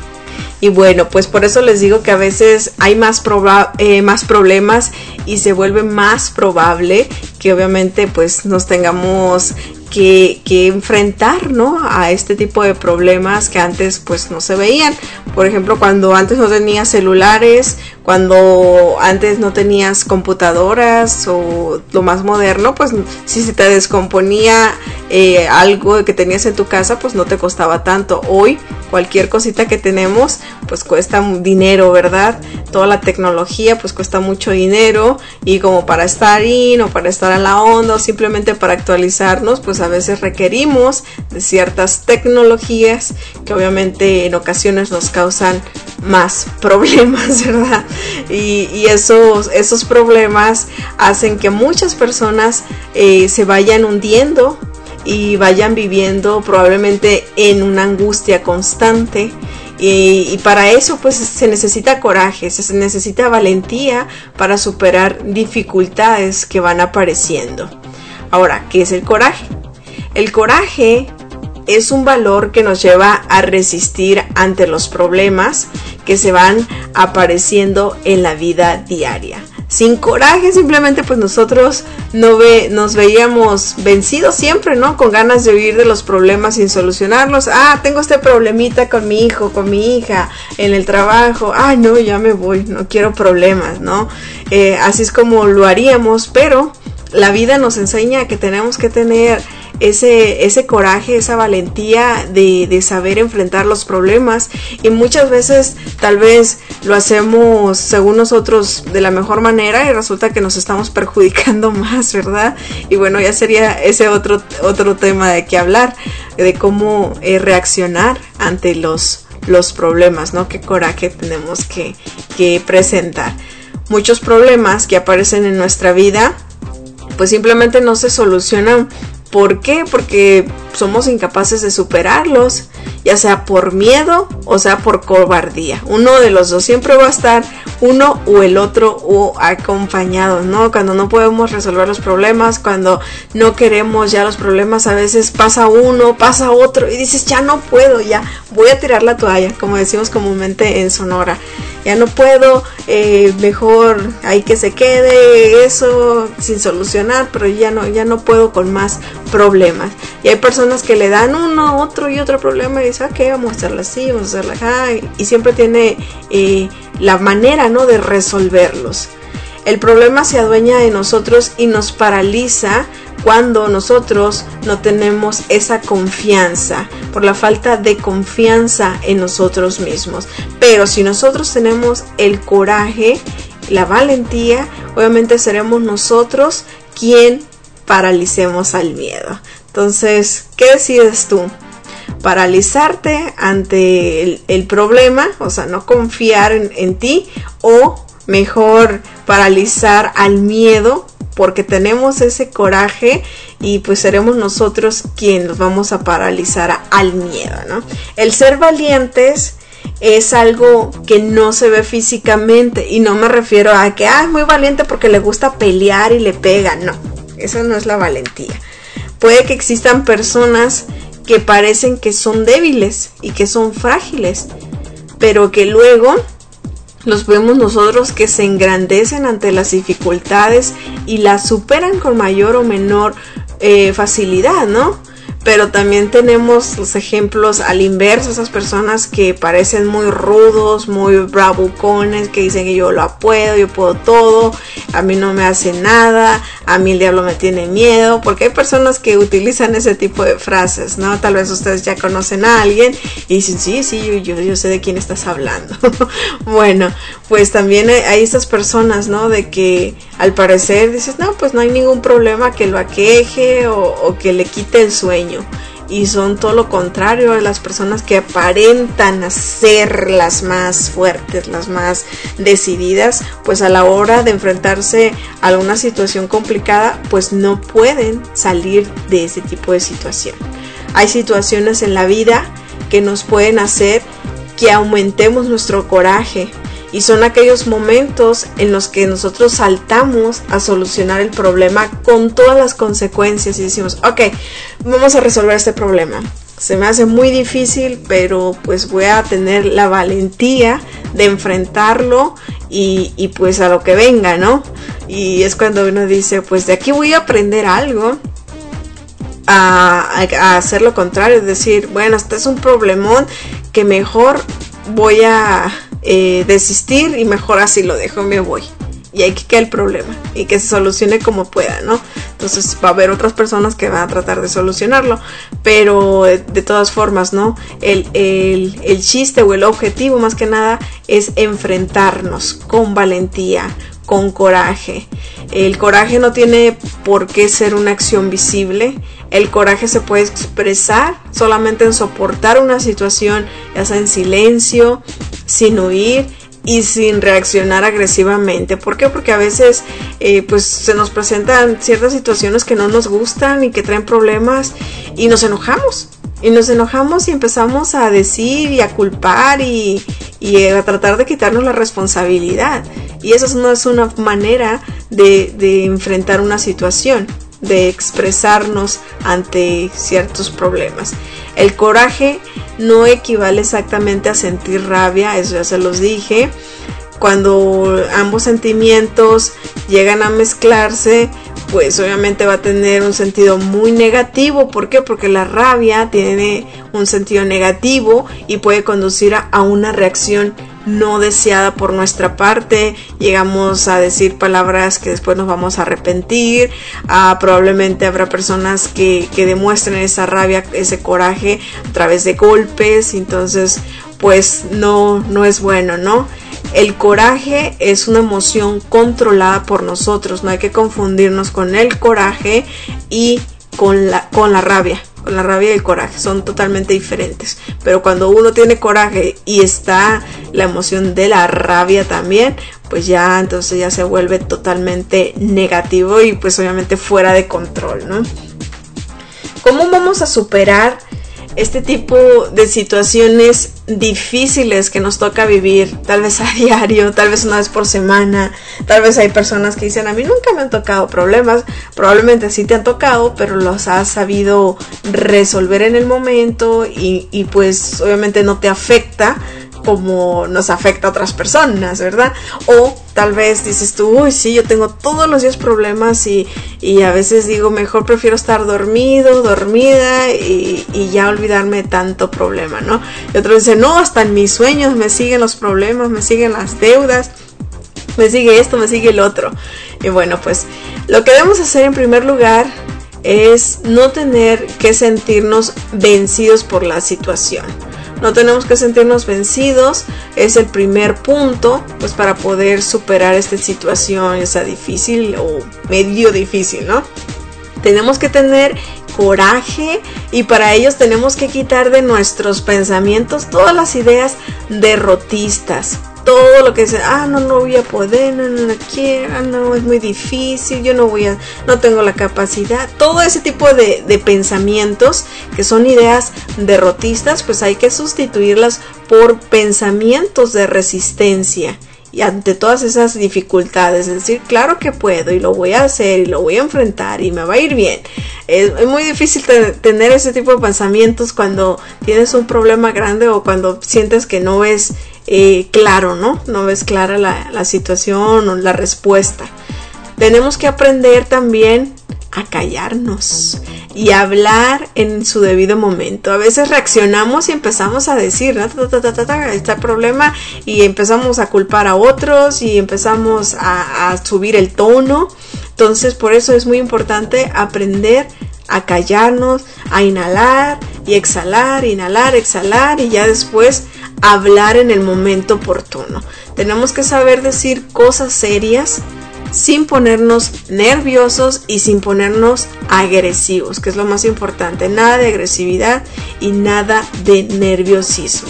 Y bueno, pues por eso les digo que a veces hay más, proba- eh, más problemas y se vuelve más probable que obviamente pues nos tengamos que, que enfrentar, ¿no?, a este tipo de problemas que antes pues no se veían. Por ejemplo, cuando antes no tenías celulares, cuando antes no tenías computadoras o lo más moderno, pues si se te descomponía eh, algo que tenías en tu casa, pues no te costaba tanto. Hoy cualquier cosita que tenemos pues cuesta dinero, ¿verdad? Toda la tecnología pues cuesta mucho dinero, y como para estar in o para estar a la onda o simplemente para actualizarnos, pues a veces requerimos de ciertas tecnologías que obviamente en ocasiones nos causan más problemas, ¿verdad? Y, y esos, esos problemas hacen que muchas personas eh, se vayan hundiendo y vayan viviendo probablemente en una angustia constante. Y, y para eso pues se necesita coraje, se necesita valentía para superar dificultades que van apareciendo. Ahora, ¿qué es el coraje? El coraje es un valor que nos lleva a resistir ante los problemas que se van apareciendo en la vida diaria. Sin coraje simplemente pues nosotros no ve, nos veíamos vencidos siempre, ¿no? Con ganas de huir de los problemas sin solucionarlos. Ah, tengo este problemita con mi hijo, con mi hija, en el trabajo. Ay, no, ya me voy, no quiero problemas, ¿no? Eh, así es como lo haríamos, pero la vida nos enseña que tenemos que tener ese, ese coraje, esa valentía de, de saber enfrentar los problemas, y muchas veces tal vez lo hacemos según nosotros de la mejor manera y resulta que nos estamos perjudicando más, ¿verdad? Y bueno, ya sería ese otro, otro tema de qué hablar, de cómo eh, reaccionar ante los, los problemas, ¿no? Qué coraje tenemos que, que presentar. Muchos problemas que aparecen en nuestra vida pues simplemente no se solucionan. ¿Por qué? Porque somos incapaces de superarlos, ya sea por miedo o sea por cobardía. Uno de los dos, siempre va a estar uno o el otro o acompañados, ¿no? Cuando no podemos resolver los problemas, cuando no queremos ya los problemas, a veces pasa uno, pasa otro y dices, ya no puedo, ya voy a tirar la toalla, como decimos comúnmente en Sonora. Ya no puedo, eh, mejor hay que se quede eso sin solucionar, pero ya no, ya no puedo con más problemas. Y hay personas que le dan uno, otro y otro problema y dicen, ok, vamos a hacerlo así, vamos a hacerlo acá, y, y siempre tiene eh, la manera, ¿no?, de resolverlos. El problema se adueña de nosotros y nos paraliza cuando nosotros no tenemos esa confianza, por la falta de confianza en nosotros mismos. Pero si nosotros tenemos el coraje, la valentía, obviamente seremos nosotros quien paralicemos al miedo. Entonces, ¿qué decides tú? paralizarte ante el, el problema, o sea, no confiar en, en ti, o mejor paralizar al miedo, porque tenemos ese coraje y pues seremos nosotros quienes nos vamos a paralizar al miedo, ¿no? El ser valientes es algo que no se ve físicamente, y no me refiero a que ah, es muy valiente porque le gusta pelear y le pega. No, eso no es la valentía. Puede que existan personas que parecen que son débiles y que son frágiles, pero que luego los vemos nosotros que se engrandecen ante las dificultades y las superan con mayor o menor eh, facilidad, ¿no? Pero también tenemos los ejemplos al inverso, esas personas que parecen muy rudos, muy bravucones, que dicen que yo lo puedo, yo puedo todo, a mí no me hace nada, a mí el diablo me tiene miedo, porque hay personas que utilizan ese tipo de frases, ¿no? Tal vez ustedes ya conocen a alguien y dicen, sí, sí, yo, yo, yo sé de quién estás hablando. Bueno, pues también hay, hay esas personas, ¿no? De que al parecer dices, no, pues no hay ningún problema que lo aqueje o, o que le quite el sueño. Y son todo lo contrario a las personas que aparentan ser las más fuertes, las más decididas, pues a la hora de enfrentarse a alguna situación complicada, pues no pueden salir de ese tipo de situación. Hay situaciones en la vida que nos pueden hacer que aumentemos nuestro coraje, y son aquellos momentos en los que nosotros saltamos a solucionar el problema con todas las consecuencias y decimos, ok, vamos a resolver este problema. Se me hace muy difícil, pero pues voy a tener la valentía de enfrentarlo y, y pues a lo que venga, ¿no? Y es cuando uno dice, pues de aquí voy a aprender algo. A, a, a hacer lo contrario, es decir, bueno, este es un problemón que mejor voy a eh, desistir y mejor así lo dejo y me voy. Y ahí que queda el problema y que se solucione como pueda, ¿no? Entonces va a haber otras personas que van a tratar de solucionarlo, pero de todas formas, ¿no? El, el, el chiste o el objetivo más que nada es enfrentarnos con valentía, con coraje. El coraje no tiene por qué ser una acción visible. El coraje se puede expresar solamente en soportar una situación, ya sea en silencio, sin huir y sin reaccionar agresivamente. ¿Por qué? Porque a veces eh, pues se nos presentan ciertas situaciones que no nos gustan y que traen problemas y nos enojamos. Y nos enojamos y empezamos a decir y a culpar y, y a tratar de quitarnos la responsabilidad. Y esa no es una manera de, de enfrentar una situación, de expresarnos ante ciertos problemas. El coraje no equivale exactamente a sentir rabia, eso ya se los dije. Cuando ambos sentimientos llegan a mezclarse, pues obviamente va a tener un sentido muy negativo. ¿Por qué? Porque la rabia tiene un sentido negativo y puede conducir a, a una reacción no deseada por nuestra parte. Llegamos a decir palabras que después nos vamos a arrepentir. Ah, probablemente habrá personas que, que demuestren esa rabia, ese coraje a través de golpes. Entonces, pues no, no es bueno, ¿no? El coraje es una emoción controlada por nosotros. No hay que confundirnos con el coraje y con la, con la rabia. Con la rabia y el coraje son totalmente diferentes. Pero cuando uno tiene coraje y está la emoción de la rabia también, pues ya entonces ya se vuelve totalmente negativo y pues obviamente fuera de control, ¿no? ¿Cómo vamos a superar este tipo de situaciones difíciles que nos toca vivir, tal vez a diario, tal vez una vez por semana? Tal vez hay personas que dicen, a mí nunca me han tocado problemas. Probablemente sí te han tocado, pero los has sabido resolver en el momento y, y pues obviamente no te afecta como nos afecta a otras personas, ¿verdad? O tal vez dices tú, uy, sí, yo tengo todos los días problemas y, y a veces digo, mejor prefiero estar dormido, dormida y, y ya olvidarme de tanto problema, ¿no? Y otros dicen, no, hasta en mis sueños me siguen los problemas, me siguen las deudas, me sigue esto, me sigue el otro. Y bueno, pues lo que debemos hacer en primer lugar es no tener que sentirnos vencidos por la situación. No tenemos que sentirnos vencidos, es el primer punto, pues para poder superar esta situación, esa difícil o medio difícil, ¿no? Tenemos que tener coraje, y para ellos tenemos que quitar de nuestros pensamientos todas las ideas derrotistas. Todo lo que dice, ah, no, no voy a poder, no, no, no quiero, ah, no, es muy difícil, yo no voy a, no tengo la capacidad. Todo ese tipo de, de pensamientos que son ideas derrotistas, pues hay que sustituirlas por pensamientos de resistencia. Y ante todas esas dificultades, es decir, claro que puedo y lo voy a hacer y lo voy a enfrentar y me va a ir bien. Es, es muy difícil te, tener ese tipo de pensamientos cuando tienes un problema grande o cuando sientes que no ves eh, claro, ¿no? No ves clara la, la situación o la respuesta. Tenemos que aprender también a callarnos y hablar en su debido momento. A veces reaccionamos y empezamos a decir, ¿no? ta, ta, ta, ta, ta, está el problema, y empezamos a culpar a otros y empezamos a, a subir el tono. Entonces, por eso es muy importante aprender a callarnos, a inhalar y exhalar, inhalar, exhalar, y ya después hablar en el momento oportuno. Tenemos que saber decir cosas serias sin ponernos nerviosos y sin ponernos agresivos, que es lo más importante. Nada de agresividad y nada de nerviosismo.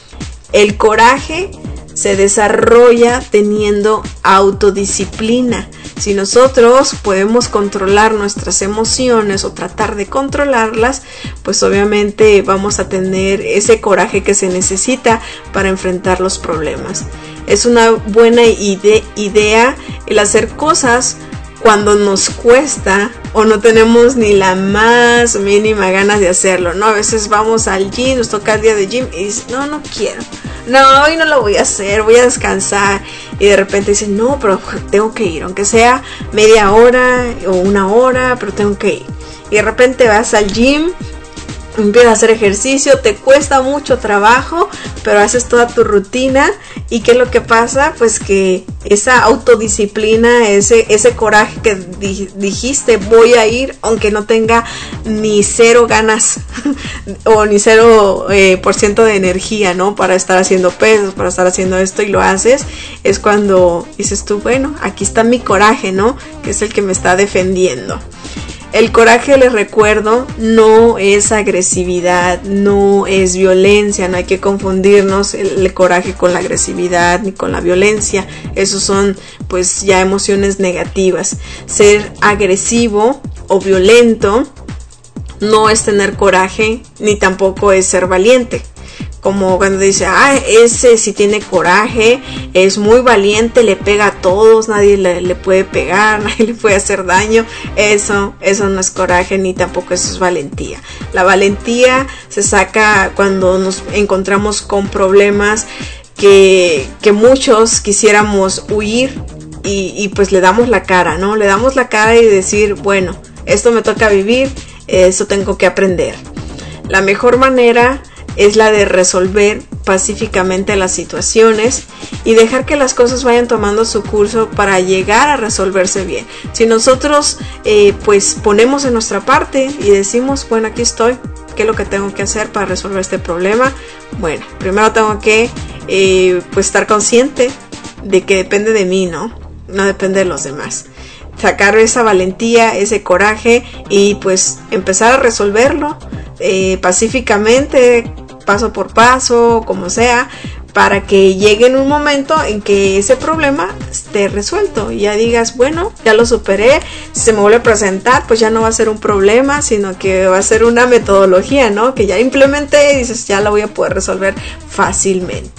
El coraje se desarrolla teniendo autodisciplina. Si nosotros podemos controlar nuestras emociones o tratar de controlarlas, pues obviamente vamos a tener ese coraje que se necesita para enfrentar los problemas. Es una buena ide- idea el hacer cosas cuando nos cuesta o no tenemos ni la más mínima ganas de hacerlo, ¿no? A veces vamos al gym, nos toca el día de gym y dices, no, no quiero. No, hoy no lo voy a hacer, voy a descansar. Y de repente dicen, no, pero tengo que ir, aunque sea media hora o una hora, pero tengo que ir. Y de repente vas al gym, empiezas a hacer ejercicio, te cuesta mucho trabajo, pero haces toda tu rutina. ¿Y qué es lo que pasa? Pues que esa autodisciplina, ese, ese coraje que di- dijiste, voy a ir, aunque no tenga ni cero ganas o ni cero eh, por ciento de energía, ¿no? Para estar haciendo pesos, para estar haciendo esto, y lo haces, es cuando dices tú, bueno, aquí está mi coraje, ¿no? Que es el que me está defendiendo. El coraje, les recuerdo, no es agresividad, no es violencia, no hay que confundirnos el, el coraje con la agresividad ni con la violencia. Esos son pues ya emociones negativas. Ser agresivo o violento no es tener coraje, ni tampoco es ser valiente. Como cuando dice, ah, ese sí tiene coraje, es muy valiente, le pega a todos, nadie le, le puede pegar, nadie le puede hacer daño. Eso, eso no es coraje, ni tampoco eso es valentía. La valentía se saca cuando nos encontramos con problemas que, que muchos quisiéramos huir y, y pues le damos la cara, ¿no? Le damos la cara y decir, bueno, esto me toca vivir, eso tengo que aprender. La mejor manera es la de resolver pacíficamente las situaciones y dejar que las cosas vayan tomando su curso para llegar a resolverse bien. Si nosotros eh, pues ponemos en nuestra parte y decimos, bueno, aquí estoy, ¿qué es lo que tengo que hacer para resolver este problema? Bueno, primero tengo que eh, pues estar consciente de que depende de mí, ¿no? No depende de los demás. Sacar esa valentía, ese coraje y pues empezar a resolverlo eh, pacíficamente, paso por paso, como sea, para que llegue en un momento en que ese problema esté resuelto y ya digas, bueno, ya lo superé, si se me vuelve a presentar, pues ya no va a ser un problema, sino que va a ser una metodología, ¿no? Que ya implementé y dices, ya la voy a poder resolver fácilmente.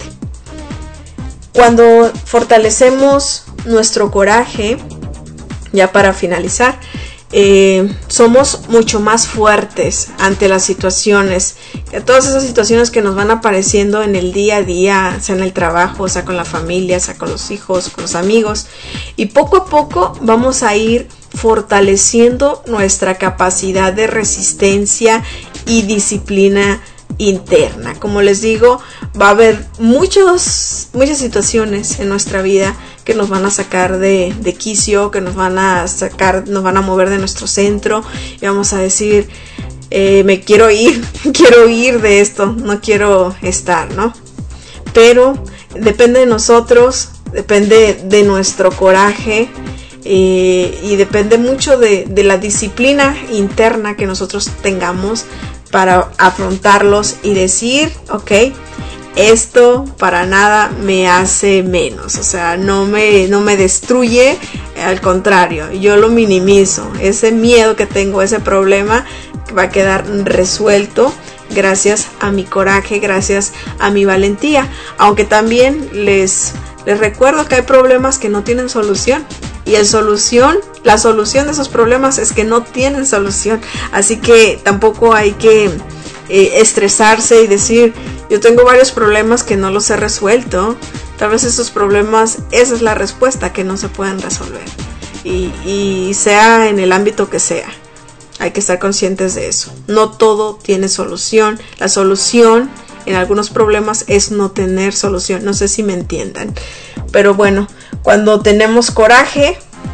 Cuando fortalecemos nuestro coraje, ya para finalizar, Eh, somos mucho más fuertes ante las situaciones, todas esas situaciones que nos van apareciendo en el día a día, sea en el trabajo, sea con la familia, sea con los hijos, con los amigos, y poco a poco vamos a ir fortaleciendo nuestra capacidad de resistencia y disciplina interna. Como les digo, va a haber muchos, muchas situaciones en nuestra vida que nos van a sacar de, de quicio, que nos van a sacar, nos van a mover de nuestro centro y vamos a decir, eh, me quiero ir, quiero ir de esto, no quiero estar, ¿no? Pero depende de nosotros, depende de nuestro coraje, eh, y depende mucho de, de la disciplina interna que nosotros tengamos para afrontarlos y decir, ok, esto para nada me hace menos, o sea, no me, no me destruye, al contrario, yo lo minimizo. Ese miedo que tengo, ese problema va a quedar resuelto gracias a mi coraje, gracias a mi valentía. Aunque también les, les recuerdo que hay problemas que no tienen solución, y el solución, la solución de esos problemas es que no tienen solución. Así que tampoco hay que eh, estresarse y decir, yo tengo varios problemas que no los he resuelto. Tal vez esos problemas, esa es la respuesta, que no se pueden resolver. Y, y sea en el ámbito que sea, hay que estar conscientes de eso. No todo tiene solución. La solución en algunos problemas es no tener solución. No sé si me entiendan. Pero bueno, cuando tenemos coraje,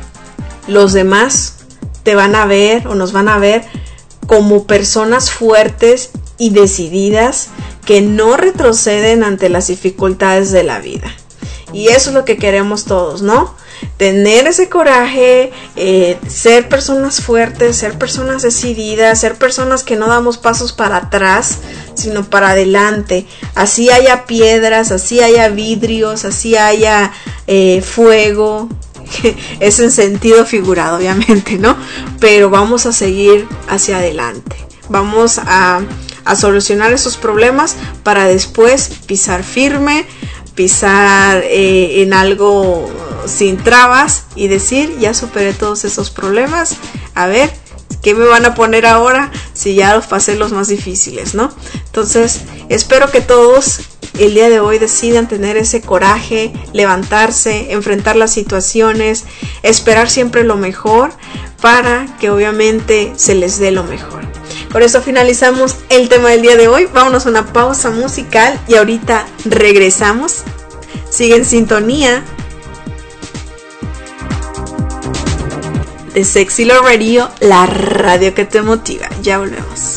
los demás te van a ver o nos van a ver como personas fuertes y decididas, que no retroceden ante las dificultades de la vida. Y eso es lo que queremos todos, ¿no? Tener ese coraje, eh, ser personas fuertes, ser personas decididas, ser personas que no damos pasos para atrás, sino para adelante. Así haya piedras, así haya vidrios, así haya eh, fuego. Es en sentido figurado, obviamente, ¿no? Pero vamos a seguir hacia adelante. Vamos a, a solucionar esos problemas para después pisar firme, pisar eh, en algo sin trabas y decir, ya superé todos esos problemas, a ver, ¿qué me van a poner ahora si ya los pasé los más difíciles, ¿no? Entonces, espero que todos el día de hoy decidan tener ese coraje, levantarse, enfrentar las situaciones, esperar siempre lo mejor para que obviamente se les dé lo mejor. Con esto finalizamos el tema del día de hoy. Vámonos a una pausa musical y ahorita regresamos. Sigue en sintonía de Sexy Love Radio, la radio que te motiva. Ya volvemos.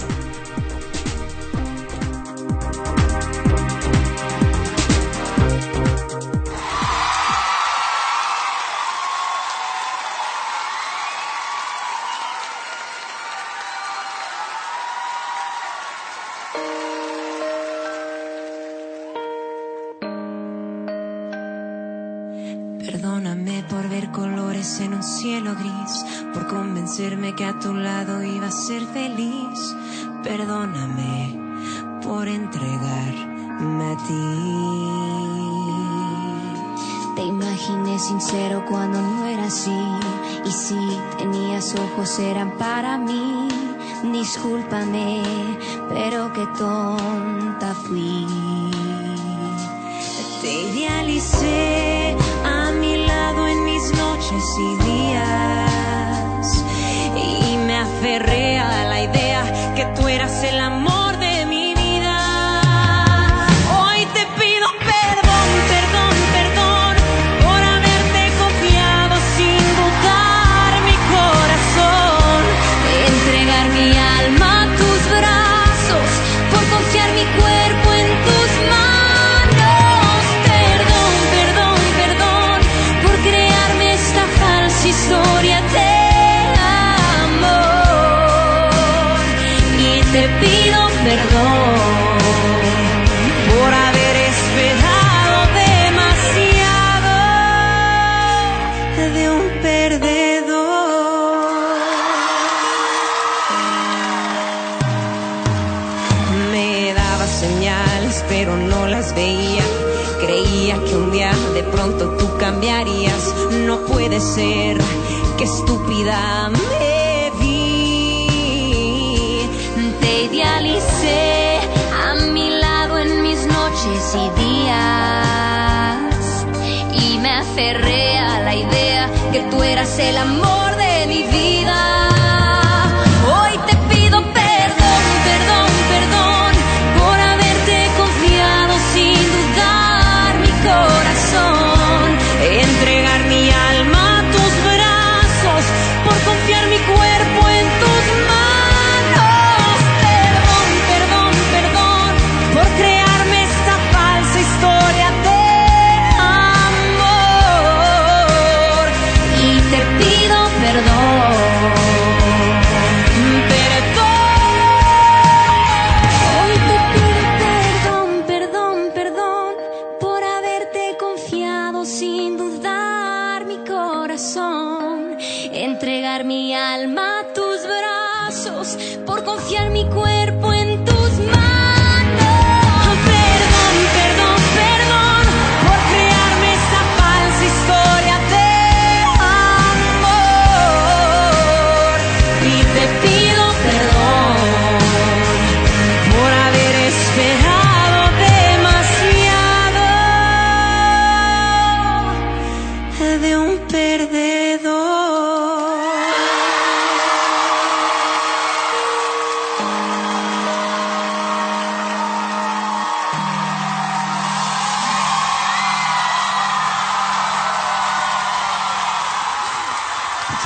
Perdóname por ver colores en un cielo gris, por convencerme que a tu lado iba a ser feliz. Perdóname por entregarme a ti. Te imaginé sincero cuando no era así, y si tenías ojos eran para mí. Discúlpame, pero qué tonta fui. Te idealicé a mi lado en mis noches y días, y me aferré a la idea que tú eras el amor de mi vida. Hoy te pido perdón, perdón, perdón por haberte confiado sin dudar mi corazón, entregar mi alma a tus brazos, por confiar mi cuerpo en tus manos. Historia de amor, y te pido perdón por haber esperado demasiado de un perdedor. Me daba señales pero no las veía, creía que un día de pronto tú cambiarías. No puede ser, qué estúpida me vi. Te idealicé a mi lado en mis noches y días, y me aferré a la idea que tú eras el amor de mi vida. Hoy te pido perdón, perdón, perdón por haberte confiado sin dudar mi corazón, entregar mi alma a tus brazos, por confiar mi cuerpo en tus manos. Perdón, perdón, perdón por crearme esta falsa historia de amor, y te pido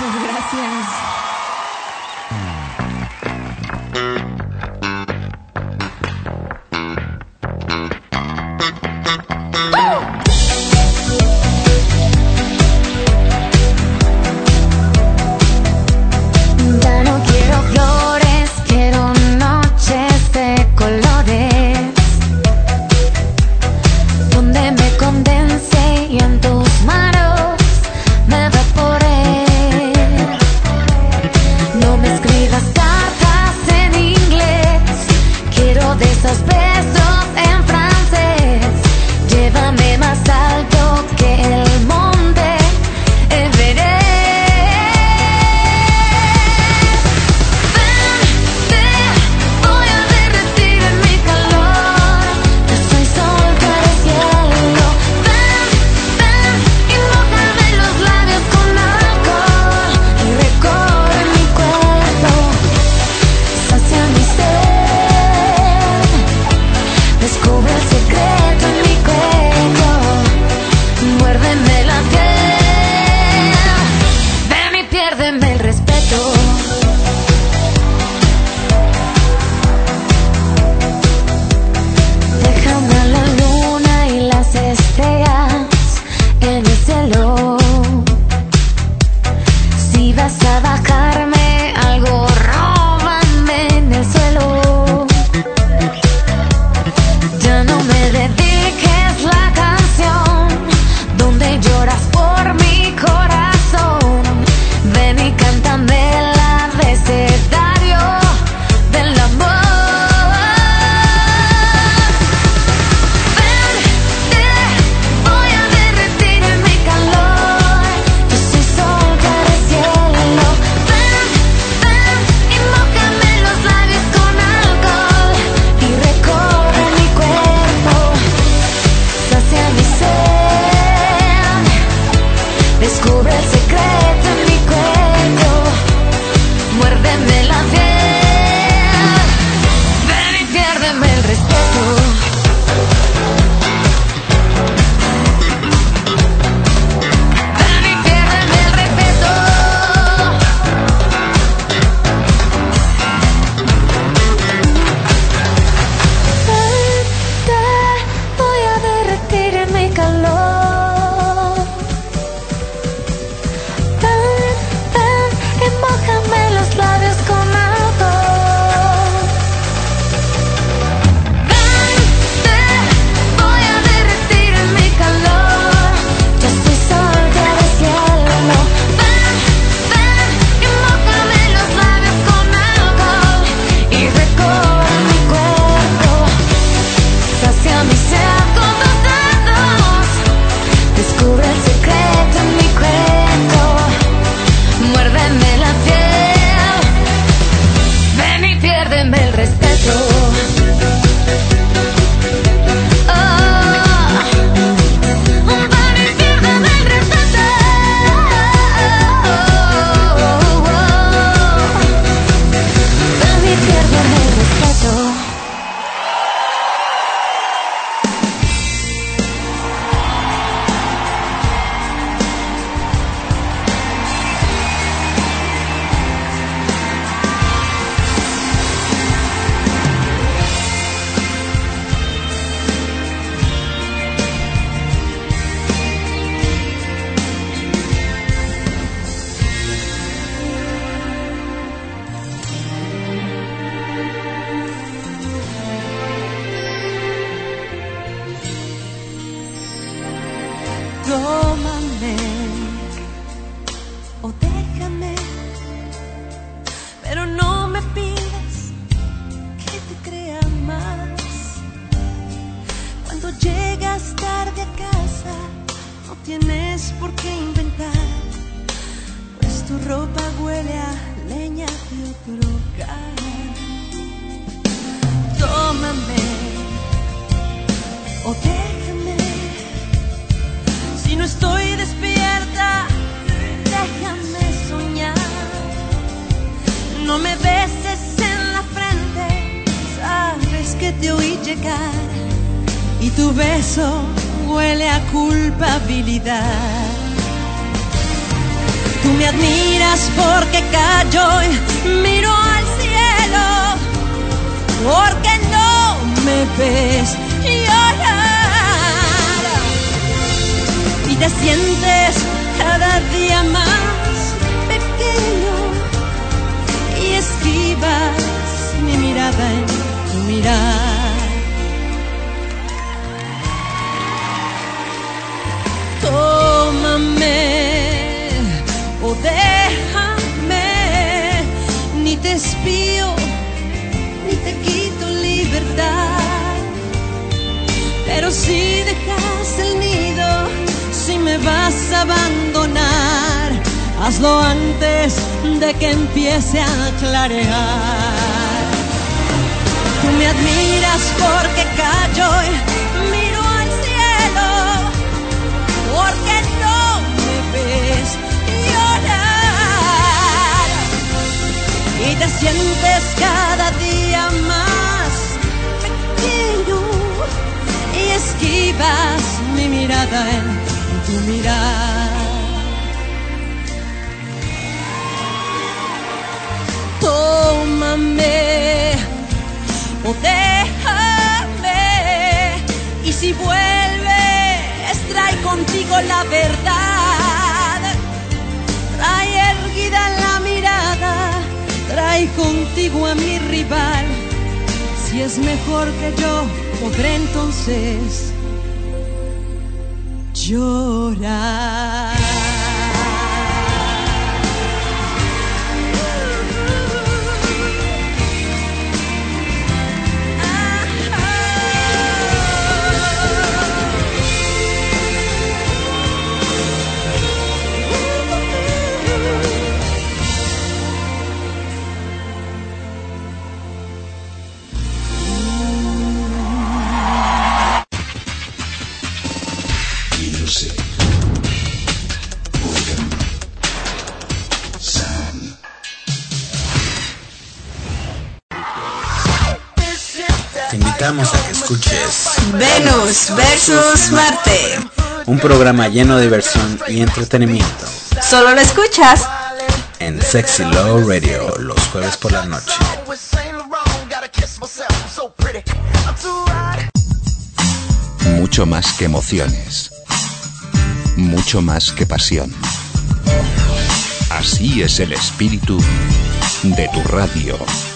Muchas gracias. Ya no quiero flores, quiero noches de colores, donde me condense y en tus manos me evaporé. No me escribas cartas en inglés, quiero de esos besos en francés. Llévame más alto que el monte Everest. Tómame o déjame, pero no me pidas que te crea más. Cuando llegas tarde a casa, no tienes por qué inventar, pues tu ropa huele a leña de otro hogar. Tómame o déjame, si no estoy despierta, déjame soñar. No me beses en la frente, sabes que te oí llegar y tu beso huele a culpabilidad. Tú me admiras porque callo y miro al cielo, porque no me ves llorar. Y te sientes cada día más pequeño y esquivas mi mirada en tu mirar. Tómame o déjame, ni te espío, ni te quito libertad. Pero si dejas el nido, si me vas a abandonar, hazlo antes de que empiece a clarear. Tú me admiras porque callo y miro al cielo, porque no me ves llorar. Y te sientes cada día más pequeño y esquivas mi mirada en tu mirar. Tómame o déjame, y si vuelves trae contigo la verdad. Trae erguida la mirada, trae contigo a mi rival. Si es mejor que yo, podré entonces llorar. Te invitamos a que escuches Venus versus Marte, un programa lleno de diversión y entretenimiento. Solo lo escuchas en Sexy Love Radio los jueves por la noche. Mucho más que emociones, mucho más que pasión. Así es el espíritu de tu radio.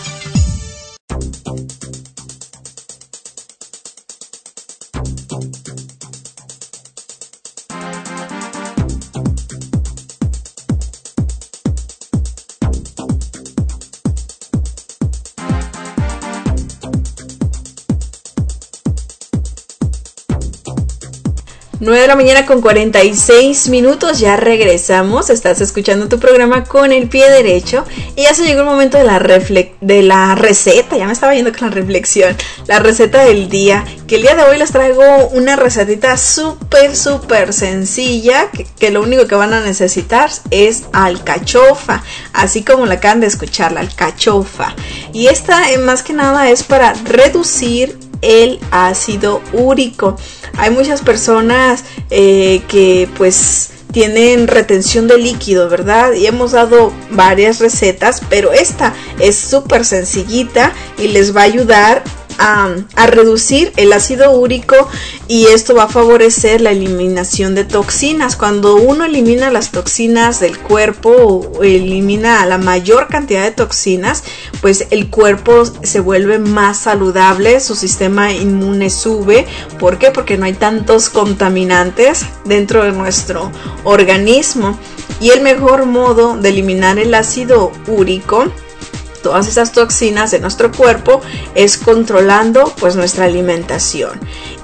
nueve de la mañana con cuarenta y seis minutos, ya regresamos. Estás escuchando tu programa Con el Pie Derecho y ya se llegó el momento de la, refle- de la receta. Ya me estaba yendo con la reflexión. La receta del día, que el día de hoy les traigo una recetita súper súper sencilla, que, que lo único que van a necesitar es alcachofa, así como la acaban de escuchar, la alcachofa. Y esta eh, más que nada es para reducir el ácido úrico. Hay muchas personas eh, que pues tienen retención de líquido, ¿verdad? Y hemos dado varias recetas, pero esta es súper sencillita y les va a ayudar a, a reducir el ácido úrico, y esto va a favorecer la eliminación de toxinas. Cuando uno elimina las toxinas del cuerpo o elimina la mayor cantidad de toxinas, pues el cuerpo se vuelve más saludable, su sistema inmune sube. ¿Por qué? Porque no hay tantos contaminantes dentro de nuestro organismo. Y el mejor modo de eliminar el ácido úrico, todas esas toxinas de nuestro cuerpo, es controlando pues nuestra alimentación.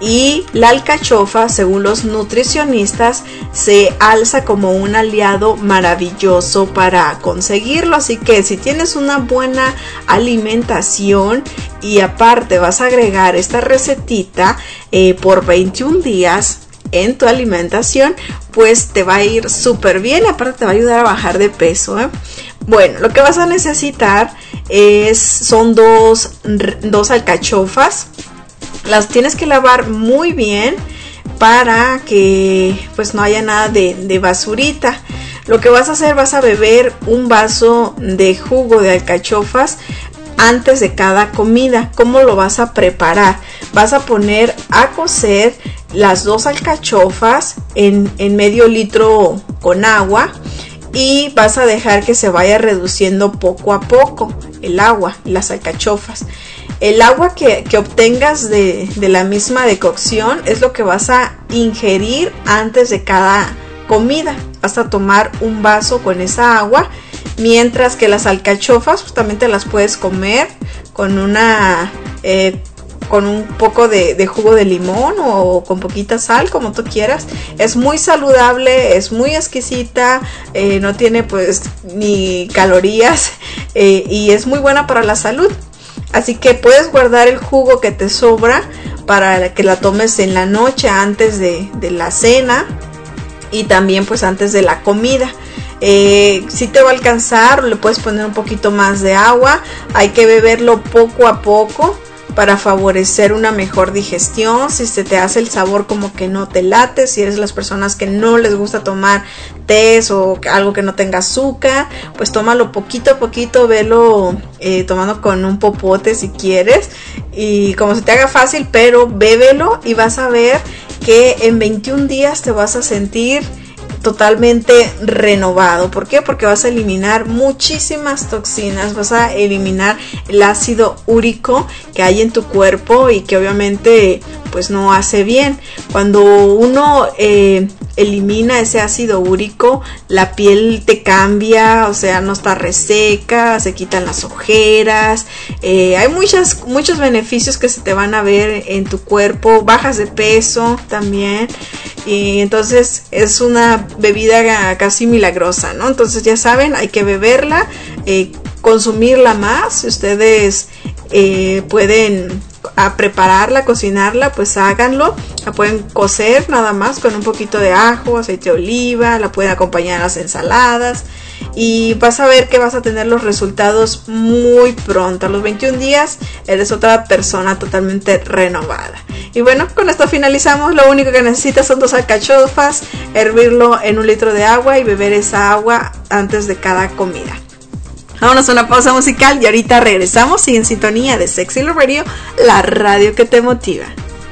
Y la alcachofa, según los nutricionistas, se alza como un aliado maravilloso para conseguirlo. Así que si tienes una buena alimentación y aparte vas a agregar esta recetita eh, por veintiún días en tu alimentación, pues te va a ir súper bien, y aparte te va a ayudar a bajar de peso, ¿eh? Bueno, lo que vas a necesitar es, son dos, dos alcachofas. Las tienes que lavar muy bien para que pues no haya nada de, de basurita. Lo que vas a hacer, vas a beber un vaso de jugo de alcachofas antes de cada comida. ¿Cómo lo vas a preparar? Vas a poner a cocer las dos alcachofas en, en medio litro con agua y vas a dejar que se vaya reduciendo poco a poco el agua, las alcachofas. El agua que, que obtengas de, de la misma decocción es lo que vas a ingerir antes de cada comida. Vas a tomar un vaso con esa agua, mientras que las alcachofas justamente las puedes comer con una eh, con un poco de, de jugo de limón o con poquita sal, como tú quieras. Es muy saludable, es muy exquisita, eh, no tiene pues ni calorías eh, y es muy buena para la salud. Así que puedes guardar el jugo que te sobra para que la tomes en la noche antes de, de la cena y también pues antes de la comida. Eh, si te va a alcanzar, le puedes poner un poquito más de agua. Hay que beberlo poco a poco para favorecer una mejor digestión. Si se te hace el sabor como que no te late, si eres las personas que no les gusta tomar tés o algo que no tenga azúcar, pues tómalo poquito a poquito, velo eh, tomando con un popote si quieres y como se te haga fácil, pero bébelo y vas a ver que en veintiún días te vas a sentir totalmente renovado. ¿Por qué? Porque vas a eliminar muchísimas toxinas, vas a eliminar el ácido úrico que hay en tu cuerpo y que obviamente pues no hace bien. Cuando uno eh, elimina ese ácido úrico, la piel te cambia, o sea, no está reseca, se quitan las ojeras, eh, hay muchas, muchos beneficios que se te van a ver en tu cuerpo, bajas de peso también. Y entonces es una bebida casi milagrosa, ¿no? Entonces ya saben, hay que beberla, eh, consumirla más. Si ustedes eh, pueden a prepararla, cocinarla, pues háganlo. La pueden cocer nada más con un poquito de ajo, aceite de oliva, la pueden acompañar en las ensaladas y vas a ver que vas a tener los resultados muy pronto. A los veintiún días eres otra persona totalmente renovada. Y bueno, con esto finalizamos. Lo único que necesitas son dos alcachofas, hervirlo en un litro de agua y beber esa agua antes de cada comida. Vámonos a una pausa musical y ahorita regresamos y en sintonía de Sexy Love Radio, la radio que te motiva.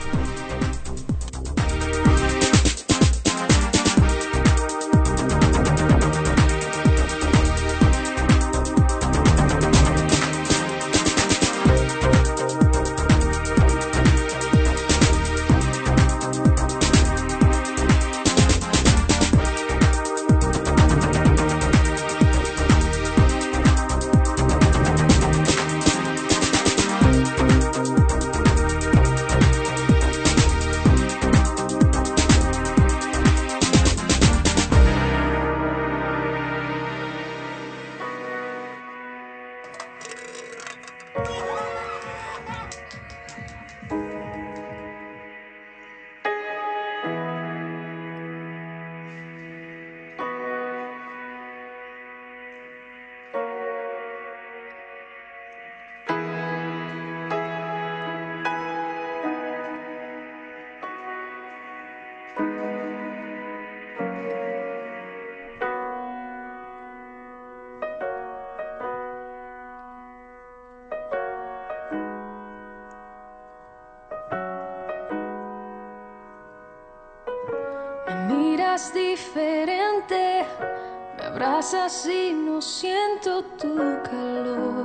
Diferente, me abrazas y no siento tu calor.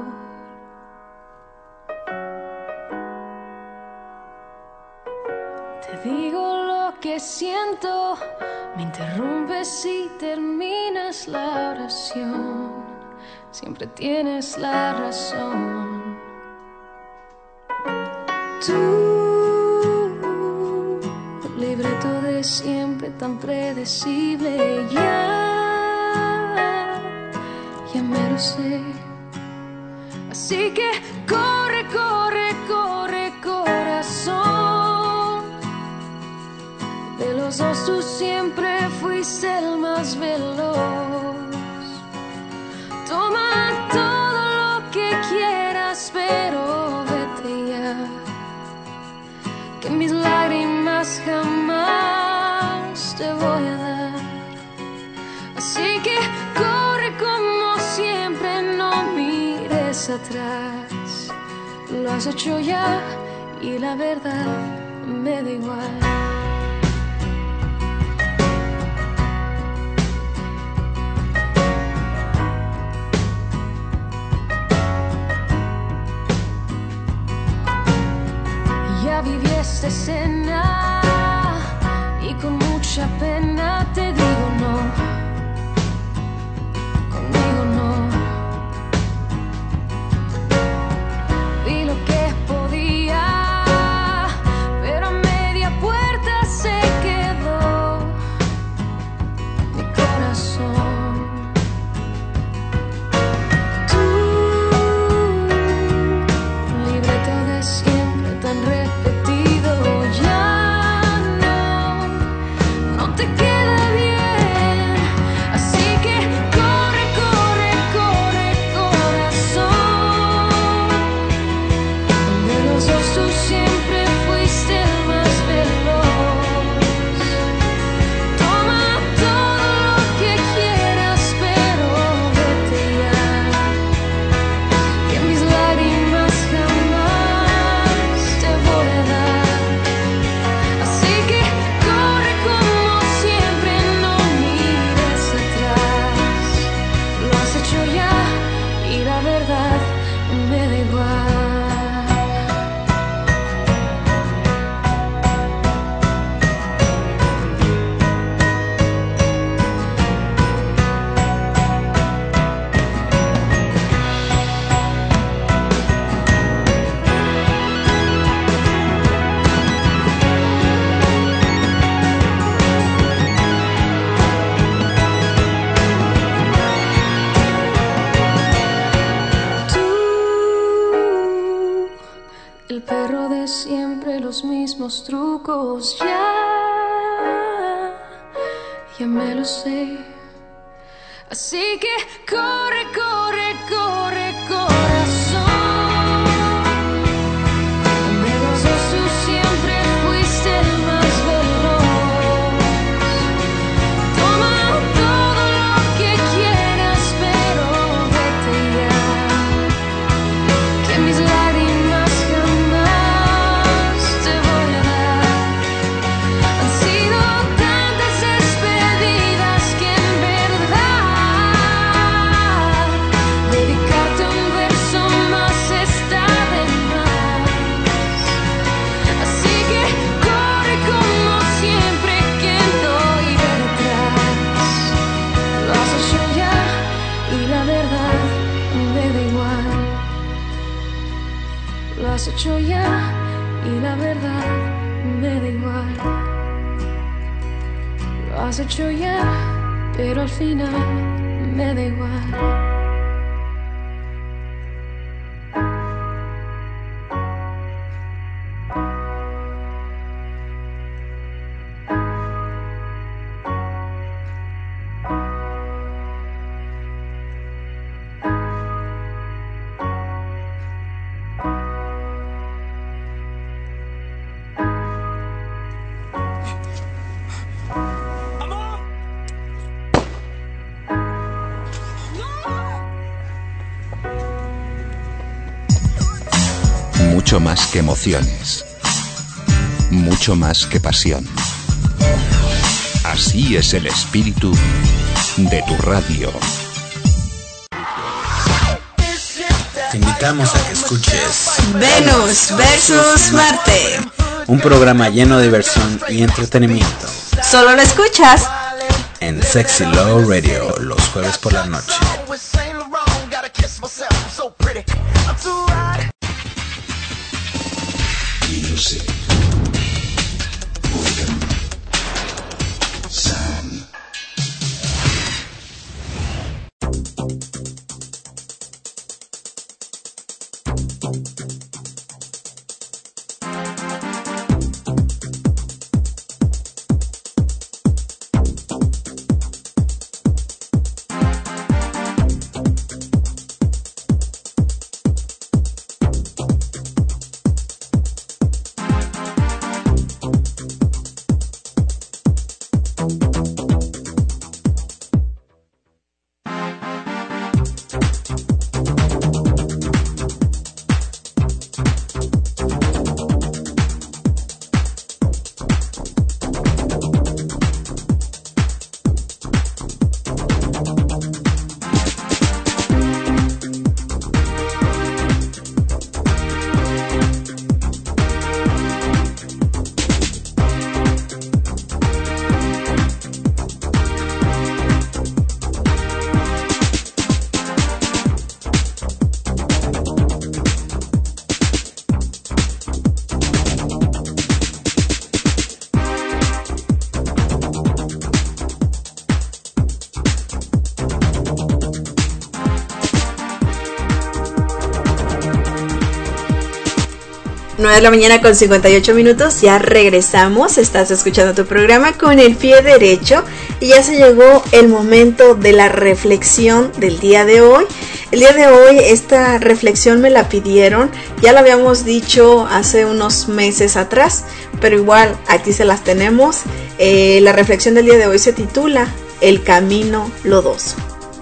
Te digo lo que siento, me interrumpes y terminas la oración. Siempre tienes la razón. Tú, libreto de siempre tan predecible, ya, ya me lo sé. Así que corre, corre, corre, corazón. De los dos tú siempre fuiste el más veloz. Toma todo lo que quieras, pero vete ya, que mis lágrimas jamás te voy a dar. Así que atrás. Lo has hecho ya y la verdad me da igual. Ya viví esta escena y con mucha pena te digo no, conmigo no. Vi lo que podía, pero a media puerta se quedó mi corazón. Tú, libreto de siempre tan repetido, ya no, no te queda bien. Así que corre, corre, corre, corazón. De los dos tú siempre fuiste el más veloz. Toma todo lo que quieras, pero vete ya, que mis lágrimas jamás te voy a dar. Así que corre como siempre, no mires atrás. Lo has hecho ya y la verdad me da igual. Tú, el perro de siempre, los mismos trucos, ya, ya me lo sé. Así que corre, corre, corre, corazón. De los dos tú siempre fuiste el más veloz. Toma todo lo que quieras, pero vete ya, que mis lágrimas jamás te voy a dar. Han sido tantas despedidas que en verdad dedicarte un verso más está de más. Así que corre como siempre, que no iré detrás. Lo has hecho ya y la verdad me da igual. Lo has hecho ya y la verdad me da igual. Lo has hecho ya, pero al final me da igual. Mucho más que emociones. Mucho más que pasión. Así es el espíritu de tu radio. Te invitamos a que escuches Venus versus Marte. un programa lleno de diversión y entretenimiento Solo lo escuchas en Sexy Love Radio los jueves por la noche. Music. Organ. Sound. nueve de la mañana con cincuenta y ocho minutos, ya regresamos, estás escuchando tu programa Con el Pie Derecho y ya se llegó el momento de la reflexión del día de hoy. El día de hoy esta reflexión me la pidieron, ya lo habíamos dicho hace unos meses atrás, pero igual aquí se las tenemos. Eh, la reflexión del día de hoy se titula El Camino Lodoso.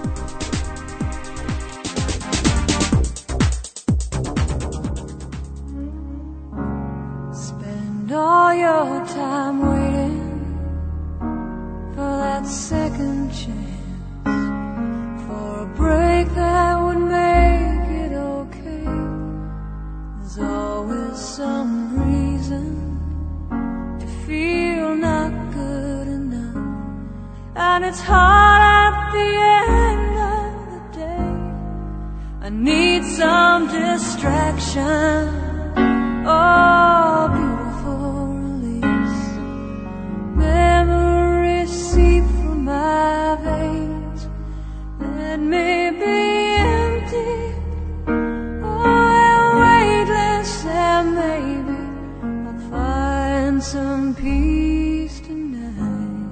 All your time waiting for that second chance, for a break that would make it okay. There's always some reason to feel not good enough, and it's hard at the end of the day. I need some distraction. Oh, beautiful release. Memories seep from my veins. Let me be empty. Oh, weightless, and maybe I'll find some peace tonight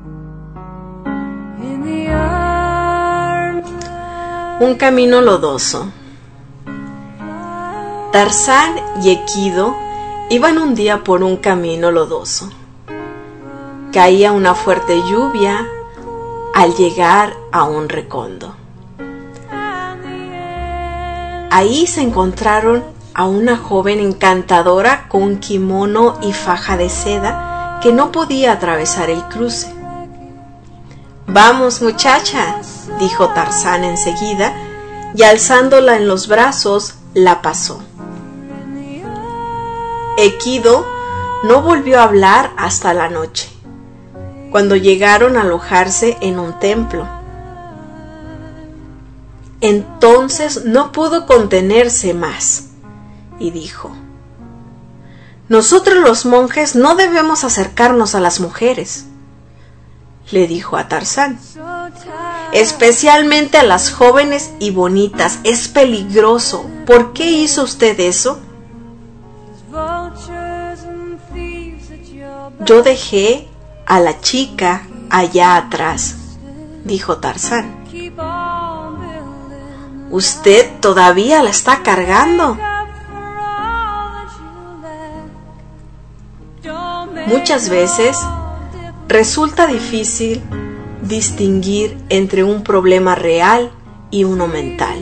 in the arms. Un camino lodoso. Tarzán y Equido iban un día por un camino lodoso. Caía una fuerte lluvia al llegar a un recondo. Ahí se encontraron a una joven encantadora con kimono y faja de seda que no podía atravesar el cruce. «Vamos, muchacha», dijo Tarzán enseguida, y alzándola en los brazos, la pasó. Equido no volvió a hablar hasta la noche, cuando llegaron a alojarse en un templo. Entonces no pudo contenerse más y dijo: «Nosotros los monjes no debemos acercarnos a las mujeres», le dijo a Tarzán, «especialmente a las jóvenes y bonitas. Es peligroso. ¿Por qué hizo usted eso?» «Yo dejé a la chica allá atrás», dijo Tarzán. «Usted todavía la está cargando». Muchas veces resulta difícil distinguir entre un problema real y uno mental.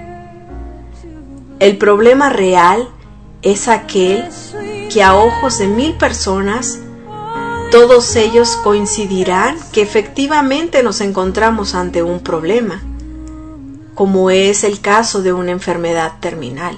El problema real es aquel que a ojos de mil personas todos ellos coincidirán que efectivamente nos encontramos ante un problema, como es el caso de una enfermedad terminal.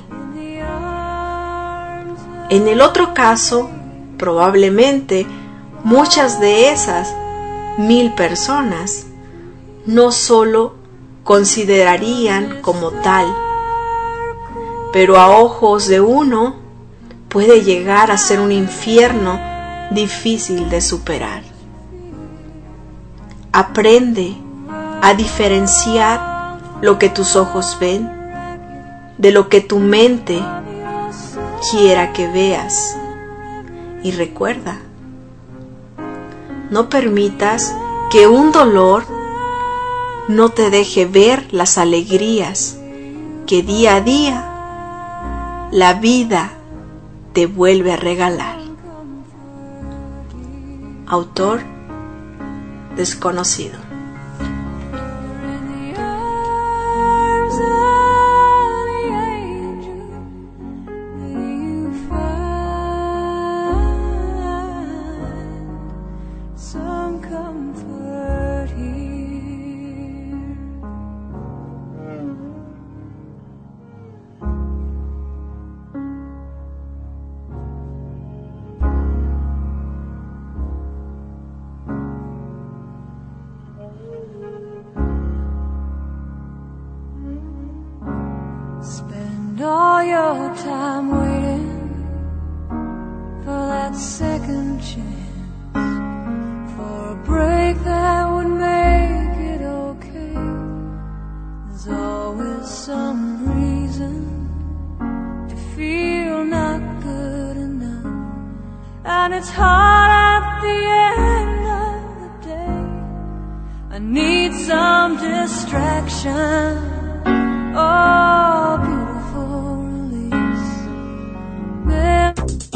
En el otro caso, probablemente muchas de esas mil personas no solo considerarían como tal, pero a ojos de uno puede llegar a ser un infierno difícil de superar. Aprende a diferenciar lo que tus ojos ven de lo que tu mente quiera que veas. Y recuerda, no permitas que un dolor no te deje ver las alegrías que día a día la vida te vuelve a regalar. Autor desconocido. All your time waiting for that second chance, for a break that would make it okay. There's always some reason to feel not good it's hard at the end of the day. I need some distraction. Oh, beautiful release. Then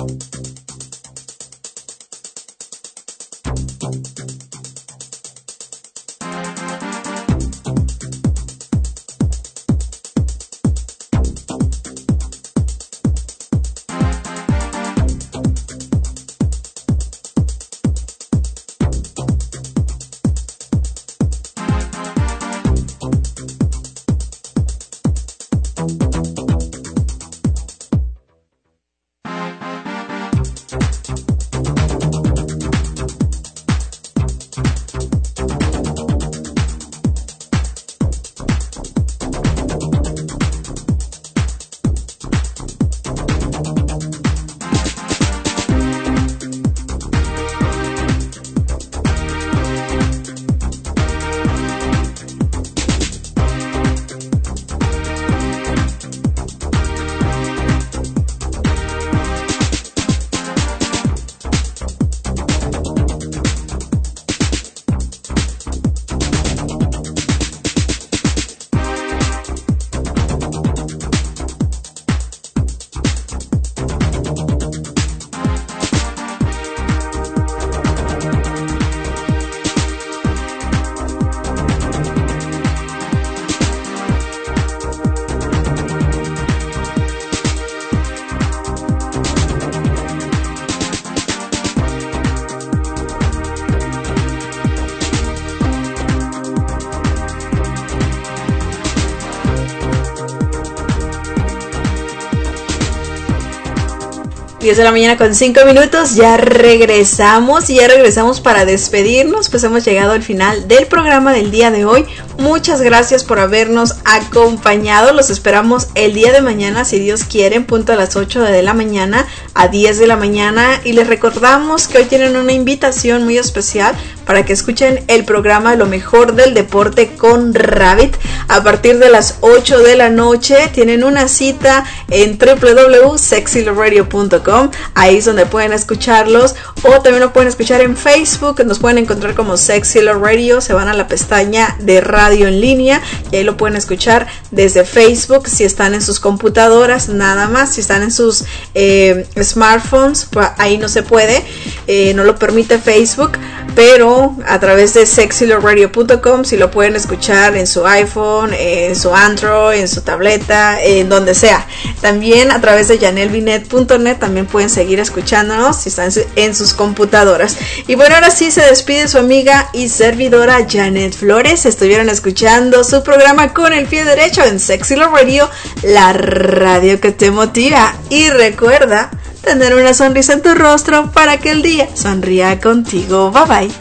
diez de la mañana con cinco minutos, ya regresamos y ya regresamos para despedirnos, pues hemos llegado al final del programa del día de hoy. Muchas gracias por habernos acompañado, los esperamos el día de mañana, si Dios quiere, en punto a las ocho de la mañana a diez de la mañana, y les recordamos que hoy tienen una invitación muy especial para que escuchen el programa Lo Mejor del Deporte con Rabbit. A partir de las ocho de la noche tienen una cita en w w w punto sexy love radio punto com. Ahí es donde pueden escucharlos, o también lo pueden escuchar en Facebook. Nos pueden encontrar como Sexy Love Radio. Se van a la pestaña de radio en línea y ahí lo pueden escuchar desde Facebook si están en sus computadoras, nada más. Si están en sus eh, smartphones, pues ahí no se puede, eh, no lo permite Facebook, pero a través de sexy love radio punto com si lo pueden escuchar en su iPhone, en su Android, en su tableta, en donde sea. También a través de janelle binet punto net también pueden seguir escuchándonos si están en sus computadoras. Y bueno, ahora sí se despide su amiga y servidora Janet Flores. Estuvieron escuchando su programa Con el Pie Derecho en Sexy Love Radio, la radio que te motiva. Y recuerda tener una sonrisa en tu rostro para que el día sonría contigo. Bye bye.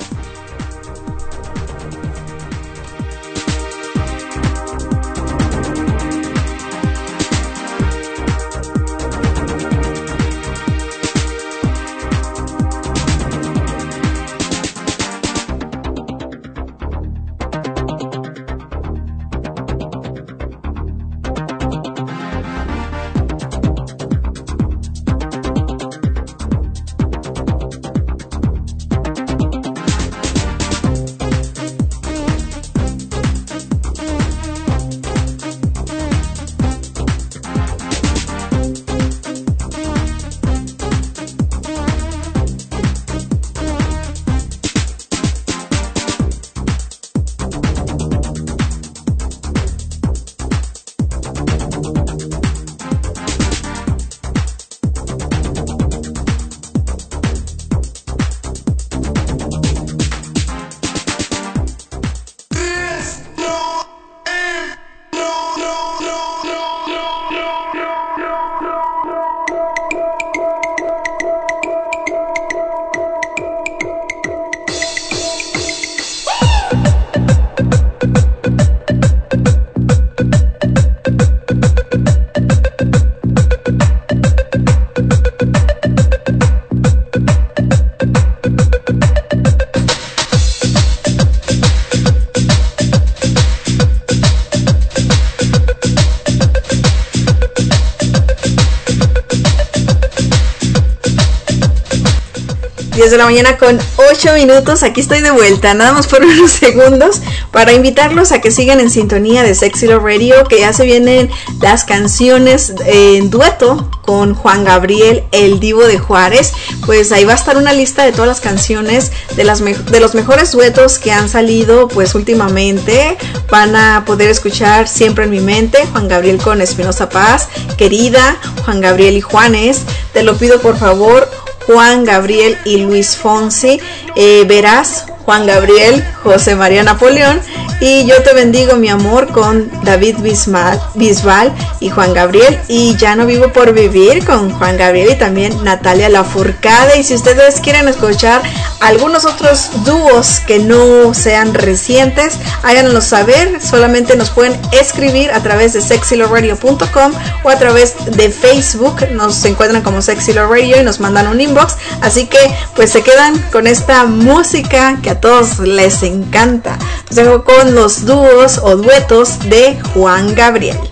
diez de la mañana con ocho minutos, aquí estoy de vuelta, nada más por unos segundos, para invitarlos a que sigan en sintonía de Sexy Love Radio, que ya se vienen las canciones en dueto con Juan Gabriel, el Divo de Juárez. Pues ahí va a estar una lista de todas las canciones de, las me- de los mejores duetos que han salido pues últimamente. Van a poder escuchar Siempre en mi mente, Juan Gabriel con Espinosa Paz, Querida, Juan Gabriel y Juanes, Te lo pido por favor, Juan Gabriel y Luis Fonsi, eh, Verás, Juan Gabriel, José María Napoleón, y Yo te bendigo mi amor con David Bisbal, Bisbal y Juan Gabriel, y Ya no vivo por vivir con Juan Gabriel y también Natalia Lafourcade. Y si ustedes quieren escuchar algunos otros dúos que no sean recientes, háganoslo saber, solamente nos pueden escribir a través de sexy love radio punto com o a través de Facebook, nos encuentran como Sexy Love Radio y nos mandan un inbox. Así que pues se quedan con esta música que a todos les encanta. Los dejo con los dúos o duetos de Juan Gabriel.